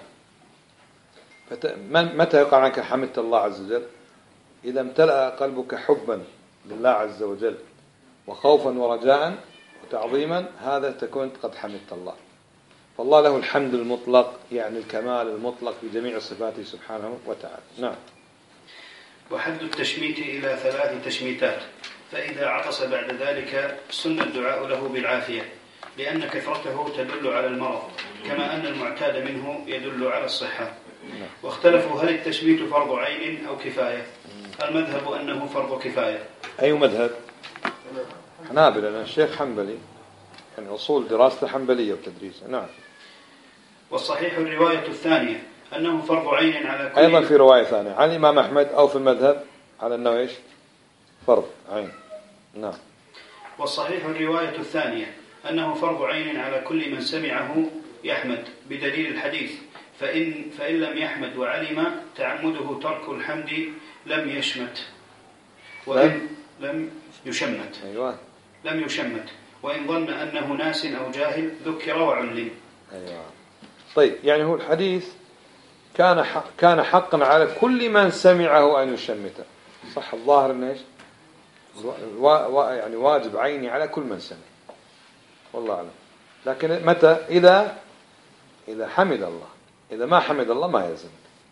متى يقع عنك حمدت الله عز وجل؟ إذا امتلأ قلبك حبا لله عز وجل وخوفا ورجاء وتعظيما، هذا تكون قد حمدت الله. فالله له الحمد المطلق، يعني الكمال المطلق في جميع صفاته سبحانه وتعالى. نعم. وحد التشميت إلى ثلاث تشميتات، فإذا عطس بعد ذلك سن الدعاء له بالعافية، لأن كثرته تدل على المرض، كما أن المعتاد منه يدل على الصحة. واختلفوا هل التشميت فرض عين أو كفاية. المذهب أنه فرض كفاية. أي مذهب؟ حنابلة، لأن الشيخ حنبلي، يعني أصول دراسة حنبلية وتدريسها. نعم. والصحيح الرواية الثانية أنه فرض عين على كل. أيضا في رواية ثانية عن الإمام أحمد أو في المذهب على أنه إيش؟ فرض عين. نعم. والصحيح الرواية الثانية أنه فرض عين على كل من سمعه يحمد بدليل الحديث، فإن, فإن لم يحمد وعلم تعمده ترك الحمد لم يشمت وإن لم يشمت أيوة. لم يشمت وإن ظن أنه ناس أو جاهل ذكر وعلم. أيوة. طيب، يعني هو الحديث كان حق كان حقا على كل من سمعه أن يشمته. صح، الظاهر إنه إيش؟ و... و... يعني واجب عيني على كل من سمع، والله أعلم. لكن متى؟ إذا إذا حمد الله. إذا ما حمد الله ما يلزم،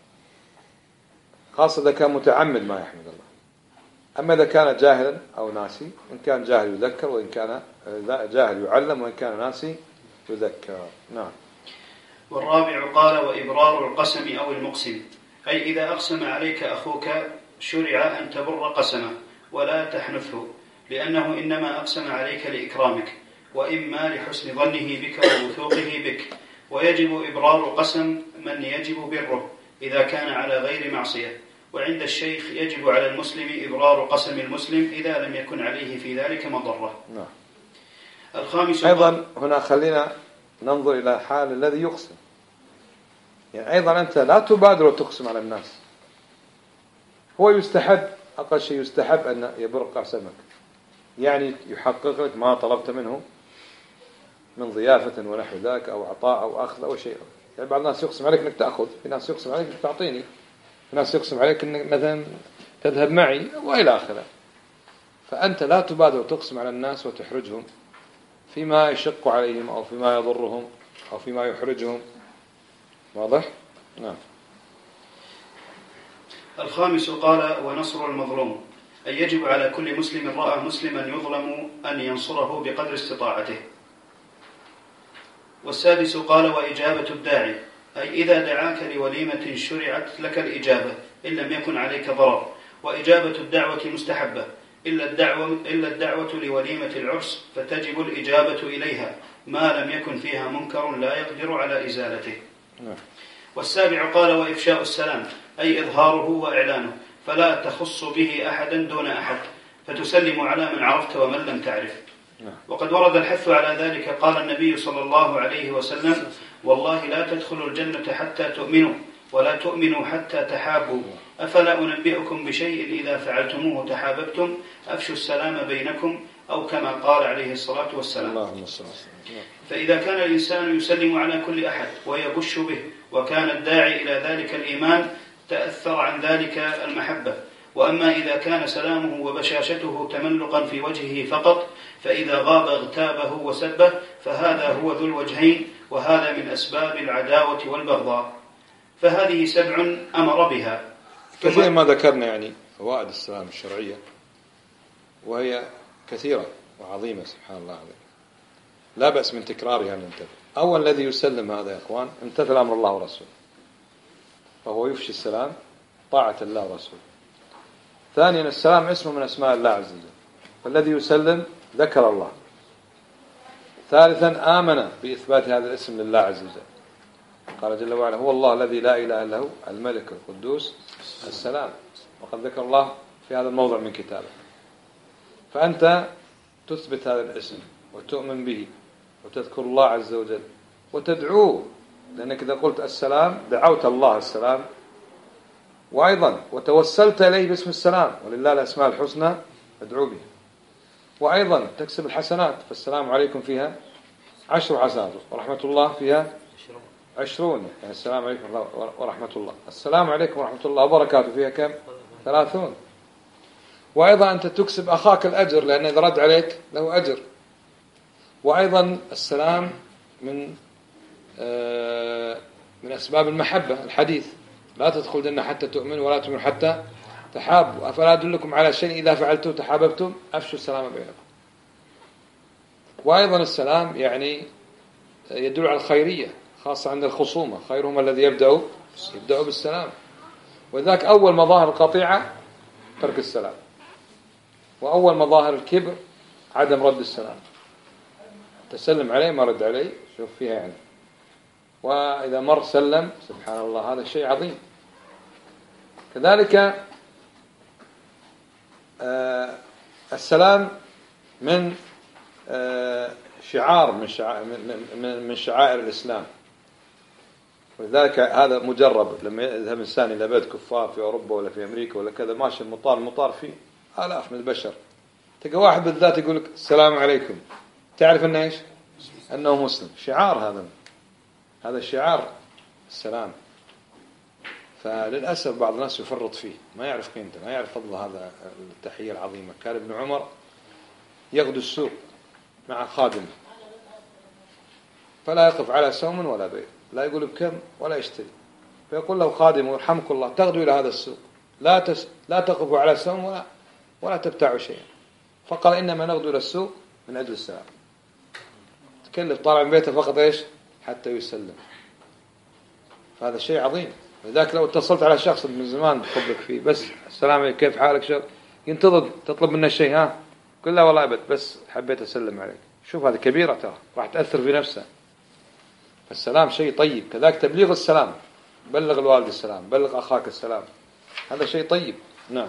خاصة إذا كان متعمد ما يحمد الله. أما إذا كان جاهلا أو ناسي، إن كان جاهل يذكر، وإن كان جاهل يعلم، وإن كان ناسي يذكر. نعم. والرابع قال وإبرار القسم أو المقسم، أي إذا أقسم عليك أخوك شرع أن تبر قسمه ولا تحنثه، لأنه إنما أقسم عليك لإكرامك وإما لحسن ظنه بك ووثوقه بك. ويجب إبرار قسم من يجب بره إذا كان على غير معصية. وعند الشيخ يجب على المسلم إبرار قسم المسلم إذا لم يكن عليه في ذلك مضرة. نعم. الخامس أيضا هنا خلينا ننظر إلى حال الذي يقسم. يعني أيضا أنت لا تبادر وتقسم على الناس. هو يستحب، أقل شيء يستحب أن يبر قسمك، يعني يحقق لك ما طلبت منه من ضيافة ونحو ذاك، أو عطاء أو أخذ أو شيء. يعني بعض الناس يقسم عليك أنك تأخذ، في ناس يقسم عليك أنك تعطيني، في ناس يقسم عليك أنك مثلا تذهب معي وإلى آخره. فأنت لا تبادر وتقسم على الناس وتحرجهم فيما يشق عليهم أو فيما يضرهم أو فيما يحرجهم. واضح؟ نعم. الخامس قال ونصر المظلوم، أي يجب على كل مسلم رأى مسلما يظلم أن ينصره بقدر استطاعته. والسادس قال وإجابة الداعي، أي إذا دعاك لوليمة شرعت لك الإجابة إن لم يكن عليك ضرر. وإجابة الدعوة مستحبة إلا الدعوة, إلا الدعوة لوليمة العرس فتجب الإجابة إليها ما لم يكن فيها منكر لا يقدر على إزالته. والسابع قال وإفشاء السلام، أي إظهاره وإعلانه، فلا تخص به أحدا دون أحد، فتسلم على من عرفت ومن لم تعرف. وقد ورد الحث على ذلك. قال النبي صلى الله عليه وسلم والله لا تدخلوا الجنة حتى تؤمنوا ولا تؤمنوا حتى تحابوا. أفلا أنبئكم بشيء إذا فعلتموه تحاببتم؟ أفشوا السلام بينكم، أو كما قال عليه الصلاة والسلام. فإذا كان الإنسان يسلم على كل أحد ويبش به وكان الداعي إلى ذلك الإيمان تأثر عن ذلك المحبة. وأما إذا كان سلامه وبشاشته تملقا في وجهه فقط، فإذا غاب اغتابه وسبه، فهذا هو ذو الوجهين، وهذا من أسباب العداوة والبغضاء. فهذه سبع أمر بها. كثير ما ذكرنا يعني فوائد السلام الشرعية، وهي كثيرة وعظيمة سبحان الله عليك، لا بأس من تكرارها ننتبه. أول الذي يسلم هذا يا أخوان امتثل أمر الله ورسوله، فهو يفشي السلام طاعة الله ورسوله. ثانيا السلام اسم من أسماء الله عز وجل، فالذي يسلم ذكر الله. ثالثا آمن بإثبات هذا الاسم لله عز وجل، قال جل وعلا هو الله الذي لا إله إلا هو الملك القدوس السلام، وقد ذكر الله في هذا الموضع من كتابه. فأنت تثبت هذا الاسم وتؤمن به وتذكر الله عز وجل وتدعوه، لأنك إذا قلت السلام دعوت الله السلام، وأيضا وتوسلت إليه باسم السلام، ولله الأسماء الحسنى ادعو به. وأيضا تكسب الحسنات، فالسلام عليكم فيها عشر حسنات، ورحمة الله فيها عشرون، يعني السلام عليكم ورحمة الله. السلام عليكم ورحمة الله وبركاته فيها كم؟ ثلاثون. وأيضا أنت تكسب أخاك الأجر، لأن إذا رد عليك له أجر. وأيضا السلام من آه من أسباب المحبة، الحديث لا تدخل الجنة حتى تؤمن ولا تؤمن حتى تحابوا، أفلا أدلكم على شيء إذا فعلتم تحاببتم؟ أفشوا السلام بينكم. وأيضا السلام يعني يدل على الخيرية، خاصة عند الخصومة، خيرهم الذي يبدأ يبدأوا بالسلام. وذاك أول مظاهر القطيعة ترك السلام، وأول مظاهر الكبر عدم رد السلام. تسلم عليه ما رد عليه، شوف فيها يعني. وإذا مر سلم، سبحان الله، هذا شيء عظيم. كذلك آه السلام من آه شعار من شعائر, من, من شعائر الإسلام. ولذلك هذا مجرب. لما يذهب إنسان إلى بلد كفار في أوروبا ولا في أمريكا ولا كذا، ماشي المطار المطار فيه آلاف من البشر، تلقى واحد بالذات يقول لك السلام عليكم، تعرف أنه إيش؟ أنه مسلم. شعار هذا، هذا شعار السلام. فللأسف بعض الناس يفرط فيه، ما يعرف قيمته، ما يعرف فضل هذا التحية العظيمة. كان ابن عمر يغدو السوق مع خادم، فلا يقف على سوم ولا بيع، لا يقول بكم ولا يشتري، فيقول له خادم يرحمك الله تغدو إلى هذا السوق، لا تس... لا تقف على سوم ولا ولا تبتاع شيئا. فقال إنما نغدو إلى السوق من أجل السلام. تكلف طالع من بيته فقط إيش؟ حتى يسلم. فهذا شيء عظيم. لذلك لو اتصلت على شخص من زمان بحبك فيه، بس السلام عليكم كيف حالك شر، ينتظر تطلب منه شيء، ها قل له والله أبد بس حبيت أسلم عليك. شوف هذه كبيرة ترى، راح تأثر في نفسه. فالسلام شيء طيب. كذلك تبليغ السلام، بلغ الوالد السلام، بلغ أخاك السلام، هذا شيء طيب. نعم.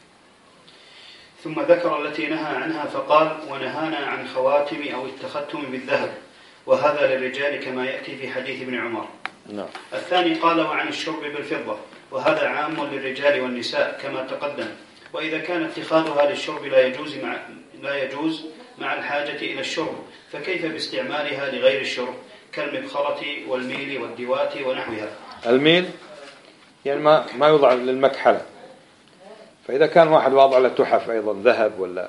ثم ذكر التي نهى عنها فقال ونهانا عن خواتم أو التختم بالذهب، وهذا للرجال كما يأتي في حديث ابن عمر. نعم. الثاني قال وعن الشرب بالفضة، وهذا عام للرجال والنساء كما تقدم. وإذا كان اتخاذها للشرب لا يجوز مع لا يجوز مع الحاجة إلى الشرب، فكيف باستعمالها لغير الشرب كالمبخرة والميل والدوات ونحوها؟ الميل يعني ما ما يوضع للمكحلة، فإذا كان واحد واضع له تحف أيضا ذهب ولا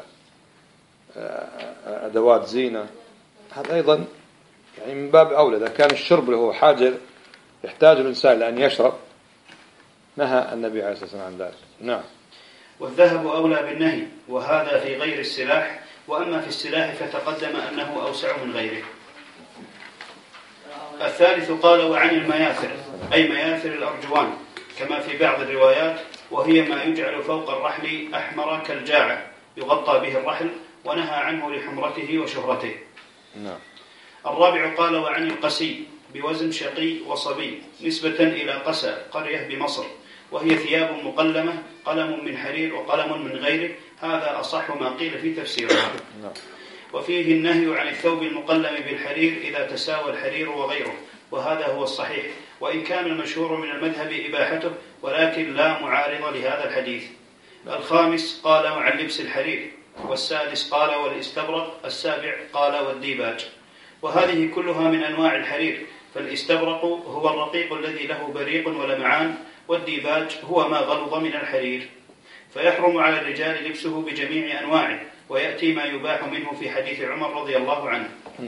أدوات زينة، هذا أيضا يعني من باب أولى. إذا كان الشرب له حاجة يحتاج الإنسان لأن يشرب، نهى النبي عليه الصلاة والسلام عن ذلك. نعم. والذهب أولى بالنهي، وهذا في غير السلاح، وأما في السلاح فتقدم أنه أوسع من غيره. الثالث قال وعن المياثر، أي مياثر الأرجوان كما في بعض الروايات، وهي ما يجعل فوق الرحل أحمر كالجاعة يغطى به الرحل، ونهى عنه لحمرته وشهرته. نعم. الرابع قال وعن القسي بوزن شقي وصبي نسبة إلى قسى قرية بمصر، وهي ثياب مقلمة قلم من حرير وقلم من غيره، هذا أصح ما قيل في تفسيرها. وفيه النهي عن الثوب المقلم بالحرير إذا تساوى الحرير وغيره، وهذا هو الصحيح، وإن كان المشهور من المذهب إباحته، ولكن لا معارض لهذا الحديث. الخامس قال وعن لبس الحرير، والسادس قال والاستبرق، السابع قال والديباج. وهذه كلها من أنواع الحرير، فالاستبرق هو الرقيق الذي له بريق ولمعان، والديباج هو ما غلظ من الحرير، فيحرم على الرجال لبسه بجميع أنواعه، ويأتي ما يباح منه في حديث عمر رضي الله عنه.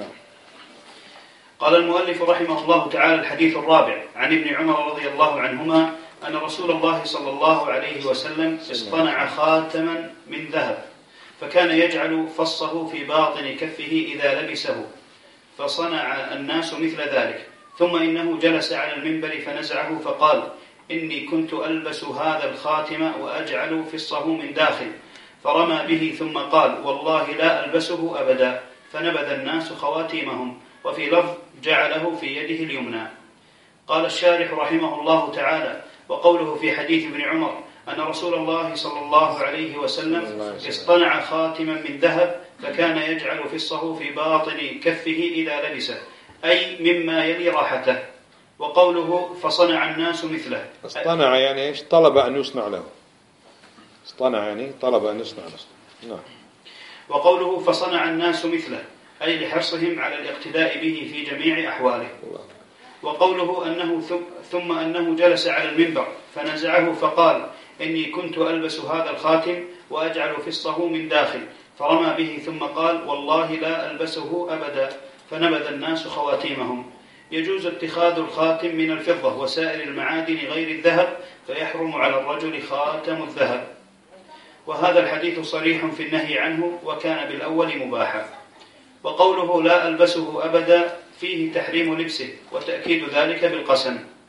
قال المؤلف رحمه الله تعالى الحديث الرابع عن ابن عمر رضي الله عنهما أن رسول الله صلى الله عليه وسلم اصطنع خاتما من ذهب، فكان يجعل فصه في باطن كفه إذا لبسه، فصنع الناس مثل ذلك. ثم إنه جلس على المنبر فنزعه فقال إني كنت ألبس هذا الخاتم وأجعل فصه من داخل، فرمى به ثم قال والله لا ألبسه أبدا، فنبذ الناس خواتيمهم. وفي لفظ جعله في يده اليمنى. قال الشارح رحمه الله تعالى وقوله في حديث ابن عمر أن رسول الله صلى الله عليه وسلم اصطنع خاتما من ذهب، فكان يجعل فصه في باطن كفه إذا لبسه، أي مما يلي راحته. وقوله فصنع الناس مثله، اصطنع يعني إيش؟ طلب أن يصنع له. اصطنع يعني طلب أن يصنع له. نعم. وقوله فصنع الناس مثله أي لحرصهم على الاقتداء به في جميع أحواله. وقوله أنه ثم أنه جلس على المنبر فنزعه فقال إني كنت ألبس هذا الخاتم وأجعل فصه من داخل، فرمى به ثم قال والله لا ألبسه أبدا، فنبذ الناس خواتيمهم. يجوز اتخاذ الخاتم من الفضة وسائر المعادن غير الذهب، فيحرم على الرجل خاتم الذهب. وهذا الحديث صريح في النهي عنه، وكان بالأول مباحا. وقوله لا ألبسه أبدا فيه تحريم لبسه، وتأكيد ذلك بالقسم.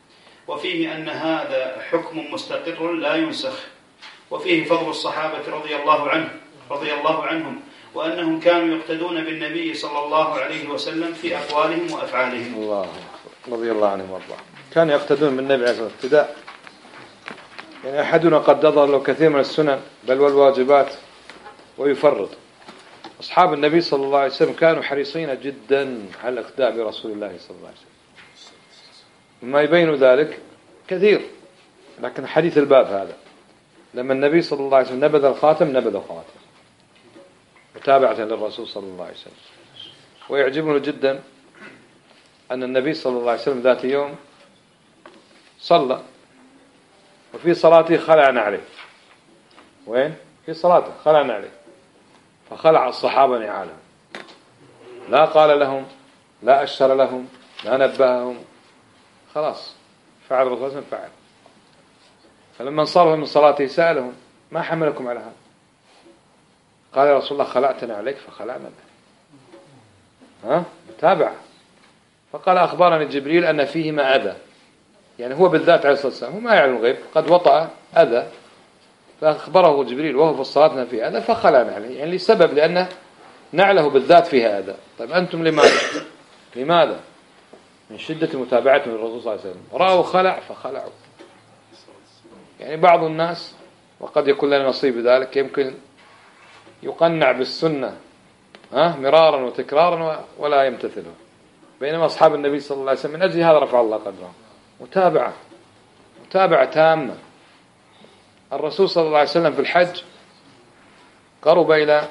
وفيه أن هذا حكم مستقر لا ينسخ، وفيه فضل الصحابة رضي الله عنه رضي الله عنهم، وأنهم كانوا يقتدون بالنبي صلى الله عليه وسلم في أقوالهم وأفعالهم. الله رضي الله عنهم وارضاهم، كانوا يقتدون بالنبي عليه الصلاة والسلام اقتداء. يعني أحدنا قد نظر له كثير من السنن بل والواجبات ويفرط. أصحاب النبي صلى الله عليه وسلم كانوا حريصين جدا على الاقتداء برسول الله صلى الله عليه وسلم، وما يبين ذلك كثير. لكن حديث الباب هذا لما النبي صلى الله عليه وسلم نبذ الخاتم نبذ الخاتم متابعة للرسول صلى الله عليه وسلم. ويعجبنا جدا أن النبي صلى الله عليه وسلم ذات يوم صلى وفي صلاته خلعنا عليه. وين؟ في صلاته خلعنا عليه، فخلع الصحابة نعالهم، لا قال لهم، لا أشر لهم، لا نبههم، خلاص فعل الرسول صلى الله عليه وسلم فعل. فلما انصرفوا من صلاته سألهم ما حملكم على هذا؟ قال يا رسول الله خلعتنا عليك فخلعنا به. ها؟ تابع. فقال أخبرني جبريل أن فيهما أذى، يعني هو بالذات عليه الصلاة والسلام هو ما يعلم الغيب، قد وطأ أذى، فأخبره جبريل وهو في الصلاة فيه أذى فخلعنا عليه، يعني لسبب لأنه نعله بالذات فيها أذى. طيب أنتم لماذا؟ لماذا؟ من شدة متابعتهم للرسول صلى الله عليه وسلم رأوا خلع فخلعوا. يعني بعض الناس وقد يكون لنا نصيب ذلك يمكن يقنع بالسنة ها مرارا وتكرارا ولا يمتثله، بينما أصحاب النبي صلى الله عليه وسلم من أجل هذا رفع الله قدرهم. متابعة متابعة تامة. الرسول صلى الله عليه وسلم في الحج قرب إلى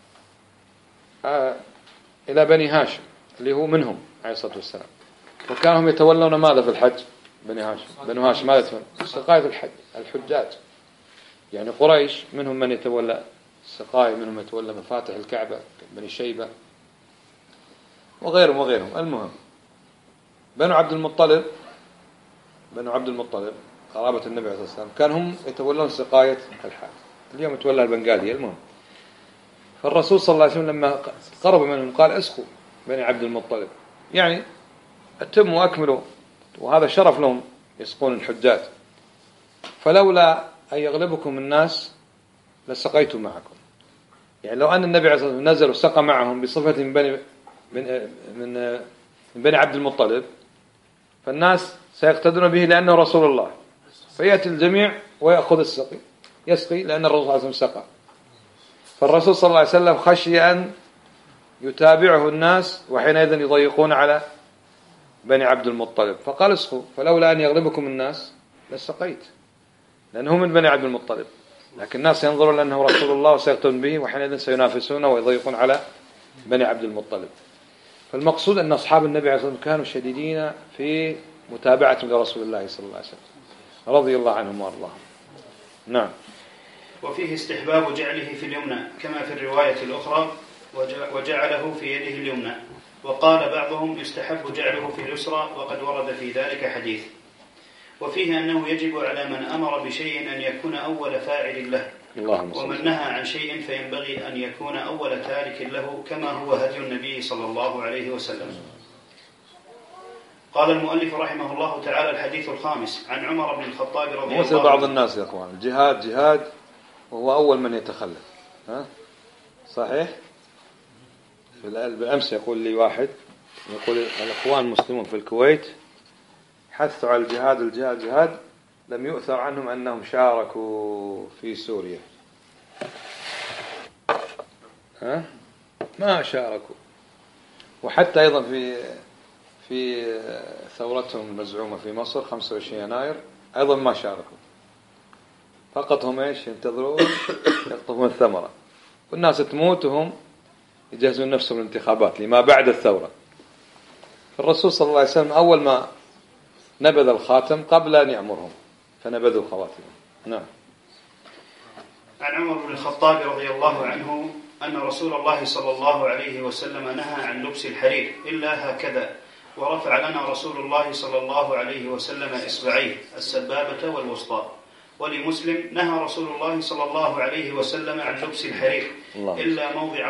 آه إلى بني هاشم اللي هو منهم عليه الصلاة والسلام، وكانوا هم يتولون ماذا في الحج؟ بني هاشم بنو هاشم ماذا يتولون؟ سقاية الحج الحجاج. يعني قريش منهم من يتولى السقاية، منهم يتولى مفاتح الكعبة بني شيبة وغيرهم وغيرهم. المهم بنو عبد المطلب بنو عبد المطلب قرابة النبي عليه الصلاة والسلام كان هم يتولون سقاية الحاج، اليوم يتولى البنغالي. المهم فالرسول صلى الله عليه وسلم لما قرب منهم قال اسقوا بني عبد المطلب، يعني اتموا واكملوا، وهذا شرف لهم يسقون الحجاج. فلولا أن يغلبكم الناس لسقيت معكم. يعني لو أن النبي عليه الصلاة والسلام نزل وسقى معهم بصفة من بني من من بني عبد المطلب فالناس سيقتدون به لأنه رسول الله، فيأتي الجميع ويأخذ السقي يسقي لأن الرسول صلى الله عليه وسلم سقى. فالرسول صلى الله عليه وسلم خشي أن يتابعه الناس وحينئذ يضيقون على بني عبد المطلب، فقال اسقوا، فلولا أن يغلبكم الناس لسقيت، لأنه من بني عبد المطلب، لكن الناس ينظرون لأنه رسول الله وسيقتدون به وحينئذ سينافسونه ويضيقون على بني عبد المطلب. فالمقصود أن أصحاب النبي عليه الصلاة والسلام كانوا شديدين في متابعة لرسول الله صلى الله عليه وسلم رضي الله عنهم وارضاهم. نعم. وفيه استحباب جعله في اليمنى كما في الرواية الأخرى وجعله في يده اليمنى، وقال بعضهم يستحب جعله في اليسرى وقد ورد في ذلك حديث. وفيه أنه يجب على من أمر بشيء أن يكون أول فاعل له، ومن نهى عن شيء فينبغي أن يكون أول تارك له كما هو هدي النبي صلى الله عليه وسلم. قال المؤلف رحمه الله تعالى: الحديث الخامس عن عمر بن الخطاب رضي الله عنه. مثل بعض الناس يا أخوان الجهاد جهاد وهو أول من يتخلف. ها صحيح؟ بالأمس يقول لي واحد يقول الأخوان المسلمون في الكويت حثوا على الجهاد الجهاد جهاد لم يؤثر عنهم أنهم شاركوا في سوريا. ها؟ ما شاركوا. وحتى أيضا في في ثورتهم المزعومة في مصر خمسة وعشرين يناير أيضا ما شاركوا، فقط هم إيش ينتظرون يقطفون الثمرة، والناس تموت وهم يجهزون نفسهم للانتخابات لما بعد الثورة. فالرسول صلى الله عليه وسلم أول ما نبذ الخاتم قبل أن يأمرهم فنبذوا خواتمهم. نعم. عن عمر بن الخطاب رضي الله عنه أن رسول الله صلى الله عليه وسلم نهى عن لبس الحرير إلا هكذا، ورفع لنا رسول الله صلى الله عليه وسلم إصبعيه السبابة والوسطى. ولمسلم نهى رسول الله صلى الله عليه وسلم عن لبس الحرير إلا موضع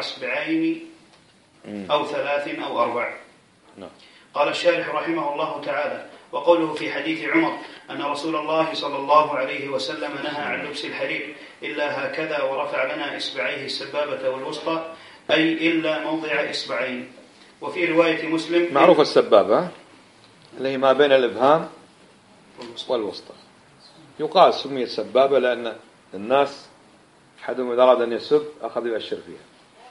أصبعين أو ثلاث أو أربع. قال الشارح رحمه الله تعالى: وقوله في حديث عمر أن رسول الله صلى الله عليه وسلم نهى عن لبس الحرير إلا هكذا ورفع لنا إصبعيه السبابة والوسطى، أي إلا موضع إصبعين. وفي رواية مسلم معروف السبابة اللي هي ما بين الإبهام والوسطى، يقال سميت سبابة لأن الناس حدهم إذا أراد أن يسب أخذ يؤشر فيها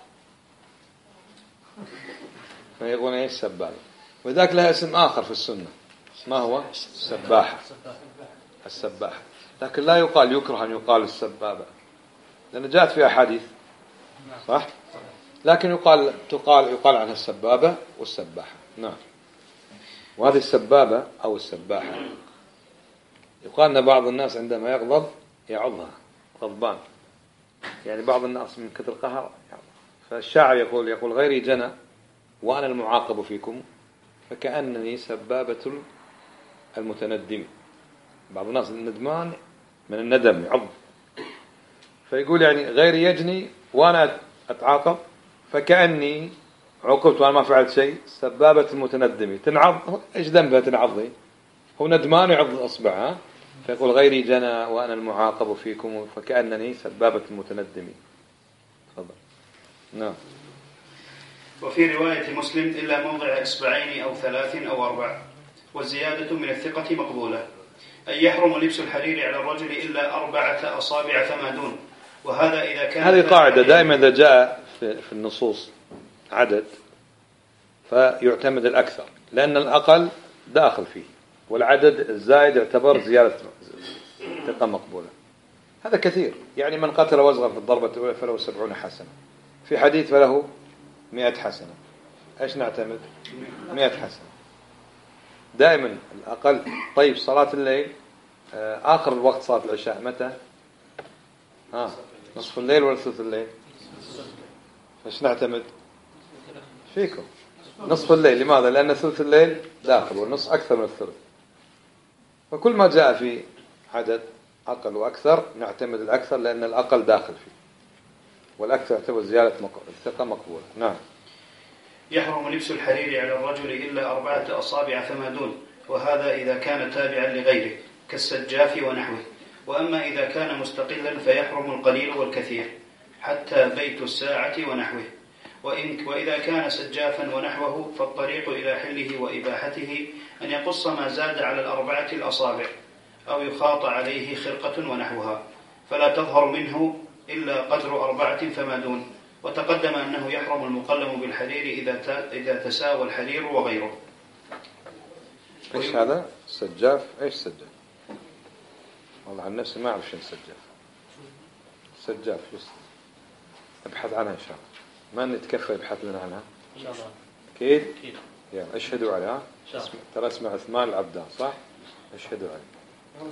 فيقولون إيش سبابة، وذاك لها اسم آخر في السنة، ما هو السباحة. السباحة لكن لا يقال يكره أن يقال السبابة لأن جاءت في أحاديث صح، لكن يقال تقال يقال عنها السبابة والسباحة. نعم. وهذه السبابة أو السباحة يقال أن بعض الناس عندما يغضب يعضها غضبان، يعني بعض الناس من كثر القهر. فالشاعر يقول يقول غيري جنى وأنا المعاقب فيكم فكأنني سبابة المتندم. بعض الناس الندمان من الندم يعض، فيقول يعني غيري يجني وأنا أتعاقب فكأني عوقبت وأنا ما فعلت شيء، سبابة المتندم تنعض. إيش ذنبها تنعضي؟ هو ندمان يعض أصبعها، فيقول غيري جنى وأنا المعاقب فيكم فكأنني سبابة المتندم. تفضل. نعم. وفي رواية مسلم إلا موضع إصبعين أو ثلاث أو أربع، والزيادة من الثقة مقبولة، أي يحرم لبس الحرير على الرجل إلا أربعة أصابع فما دون. وهذا إذا كان هذه قاعدة دائما إذا جاء في النصوص عدد فيعتمد الأكثر لأن الأقل داخل فيه، والعدد الزائد يعتبر زيادة ثقة مقبولة. هذا كثير، يعني من قتل وزغا في الضربة الأولى فله سبعون حسنة، في حديث فله مئة حسنة. إيش نعتمد؟ مئة حسنة دائما الأقل. طيب صلاة الليل آخر الوقت صلاة العشاء متى؟ ها نصف الليل ولا ثلث الليل؟ إيش نعتمد؟ فيكم نصف الليل. لماذا؟ لأن ثلث الليل داخل والنصف أكثر من الثلث، فكل ما جاء في عدد أقل وأكثر نعتمد الأكثر لأن الأقل داخل فيه، والأكثر يعتبر زيادة الثقة مقبولة. نعم. يحرم لبس الحرير على الرجل إلا أربعة أصابع فما دون، وهذا إذا كان تابعا لغيره كالسجاف ونحوه. وأما إذا كان مستقلا فيحرم القليل والكثير حتى بيت الساعة ونحوه. وإن وإذا كان سجافا ونحوه فالطريق إلى حله وإباحته أن يقص ما زاد على الأربعة الأصابع أو يخاط عليه خرقة ونحوها، فلا تظهر منه إلا قدر أربعة فما دون. وتقدم أنه يحرم المقلم بالحرير إذا إذا تساوى الحرير وغيره. إيش هذا؟ سجاف؟ إيش سجاف؟ والله عن نفسي ما أعرف شو السجاف. سجاف يس أبحث عنها إن شاء الله. ما نتكفى يبحث لنا عنها إن شاء الله. أكيد. يلا أشهدوا عليها. ترى اسمه عثمان العبدان صح؟ أشهدوا عليه.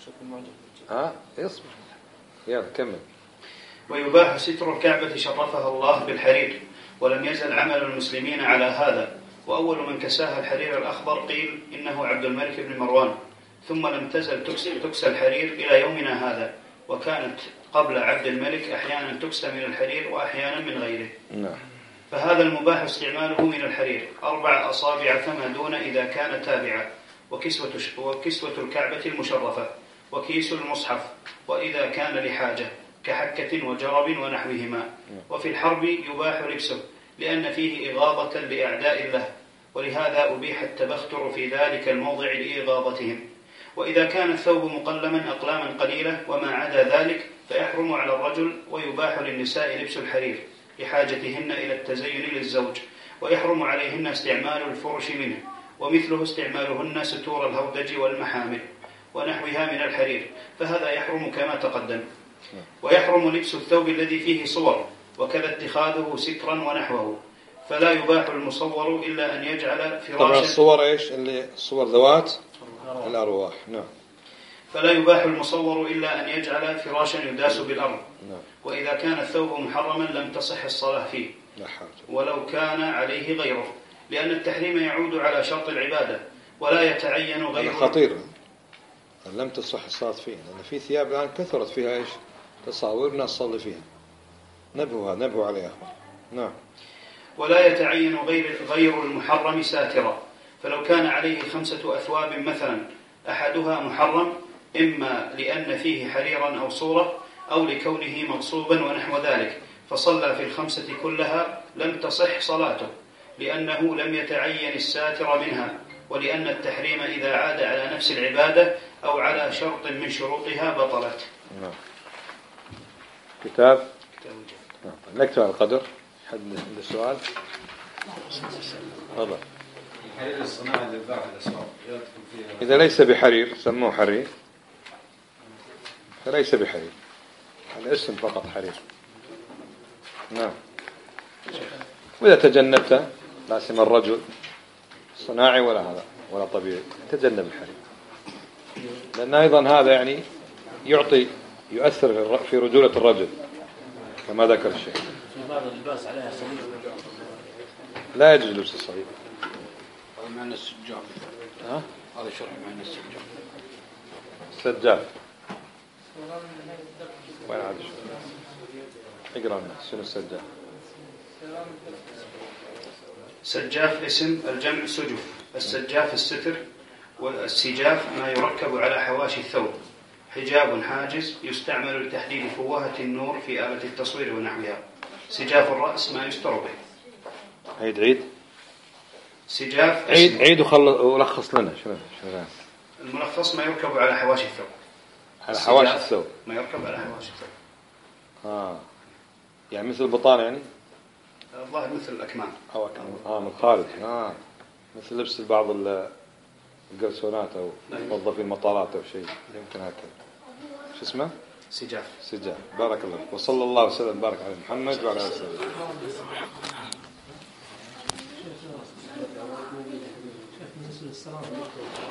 ها يصبر. يلا كمل. ويباح ستر الكعبة شرفها الله بالحرير، ولم يزل عمل المسلمين على هذا. وأول من كساها الحرير الأخضر قيل إنه عبد الملك بن مروان، ثم لم تزل تكسى الحرير إلى يومنا هذا، وكانت قبل عبد الملك أحيانا تكسى من الحرير وأحيانا من غيره. نعم. فهذا المباح استعماله من الحرير أربع أصابع فما دون إذا كان تابعا، وكسوة, وكسوة الكعبة المشرفة، وكيس المصحف، وإذا كان لحاجة كحكة وجرب ونحوهما. وفي الحرب يباح لبسه لأن فيه إغاظة لأعداء الله، ولهذا أبيح التبختر في ذلك الموضع لإغاظتهم. وإذا كان الثوب مقلما أقلاما قليلة وما عدا ذلك فيحرم على الرجل، ويباح للنساء لبس الحرير لحاجتهن إلى التزين للزوج، ويحرم عليهن استعمال الفرش منه، ومثله استعمالهن ستور الهودج والمحامل ونحوها من الحرير، فهذا يحرم كما تقدم. ويحرم لبس الثوب الذي فيه صور، وكذا اتخاذه سترا ونحوه، فلا يباح المصور إلا أن يجعل فراشا. طبعا الصور إيش اللي صور ذوات الأرواح. نعم. فلا يباح المصور إلا أن يجعل فراشا يداس بالأرض. نعم. وإذا كان الثوب محرما لم تصح الصلاة فيه ولو كان عليه غيره، لأن التحريم يعود على شرط العبادة ولا يتعين غيره. خطير لم تصح الصلاة فيه، لأن في ثياب الآن كثرت فيها إيش تصاوير ناس صلي فيها. نبهها نبه عليها. نعم. ولا يتعين غير غير المحرم ساترا، فلو كان عليه خمسة أثواب مثلا أحدها محرم إما لأن فيه حريرا أو صورة أو لكونه مغصوبا ونحو ذلك، فصلى في الخمسة كلها لم تصح صلاته، لأنه لم يتعين الساتر منها، ولأن التحريم إذا عاد على نفس العبادة أو على شرط من شروطها بطلت. نعم. كتاب نعم. نكتب على القدر. حد عنده سؤال؟ تفضل. حرير الصناعة اللي تباع في الأسواق إذا ليس بحرير سموه حرير، فليس بحرير، الاسم فقط حرير. نعم. وإذا تجنبت لا سم الرجل صناعي ولا هذا ولا طبيعي، تجنب الحرير، لأن أيضا هذا يعني يعطي يؤثر في رجولة الرجل كما ذكر الشيخ. في بعض اللباس عليها صليب لا يجوز لبس الصليب. هذا معنى السجاف. ها؟ هذا شرح معنى السجاف. سجاف. وين عاد شو؟ اقرأ لنا شنو السجاف؟ سجاف اسم الجمع سجف. السجاف الستر، والسجاف ما يركب على حواشي الثوب، حجاب حاجز يستعمل لتحديد فوهة النور في آلة التصوير ونحوها. سجاف الرأس ما يستر به. عيد عيد سجاف عيد عيد وخل ولخص لنا شنو شنو الملخص ما يركب على حواشي الثوب. على حواشي الثوب ما يركب على حواشي الثوب. اه يعني مثل البطانة يعني؟ الظاهر مثل الأكمام. أو أكمام. اه من الخارج. اه مثل لبس بعض القرصونات أو موظفين المطارات أو شيء يمكن هكذا. شو اسمه؟ سجاف. سجاف. بارك الله فيك. وصلى الله وسلم بارك على محمد وعلى آله وسلم.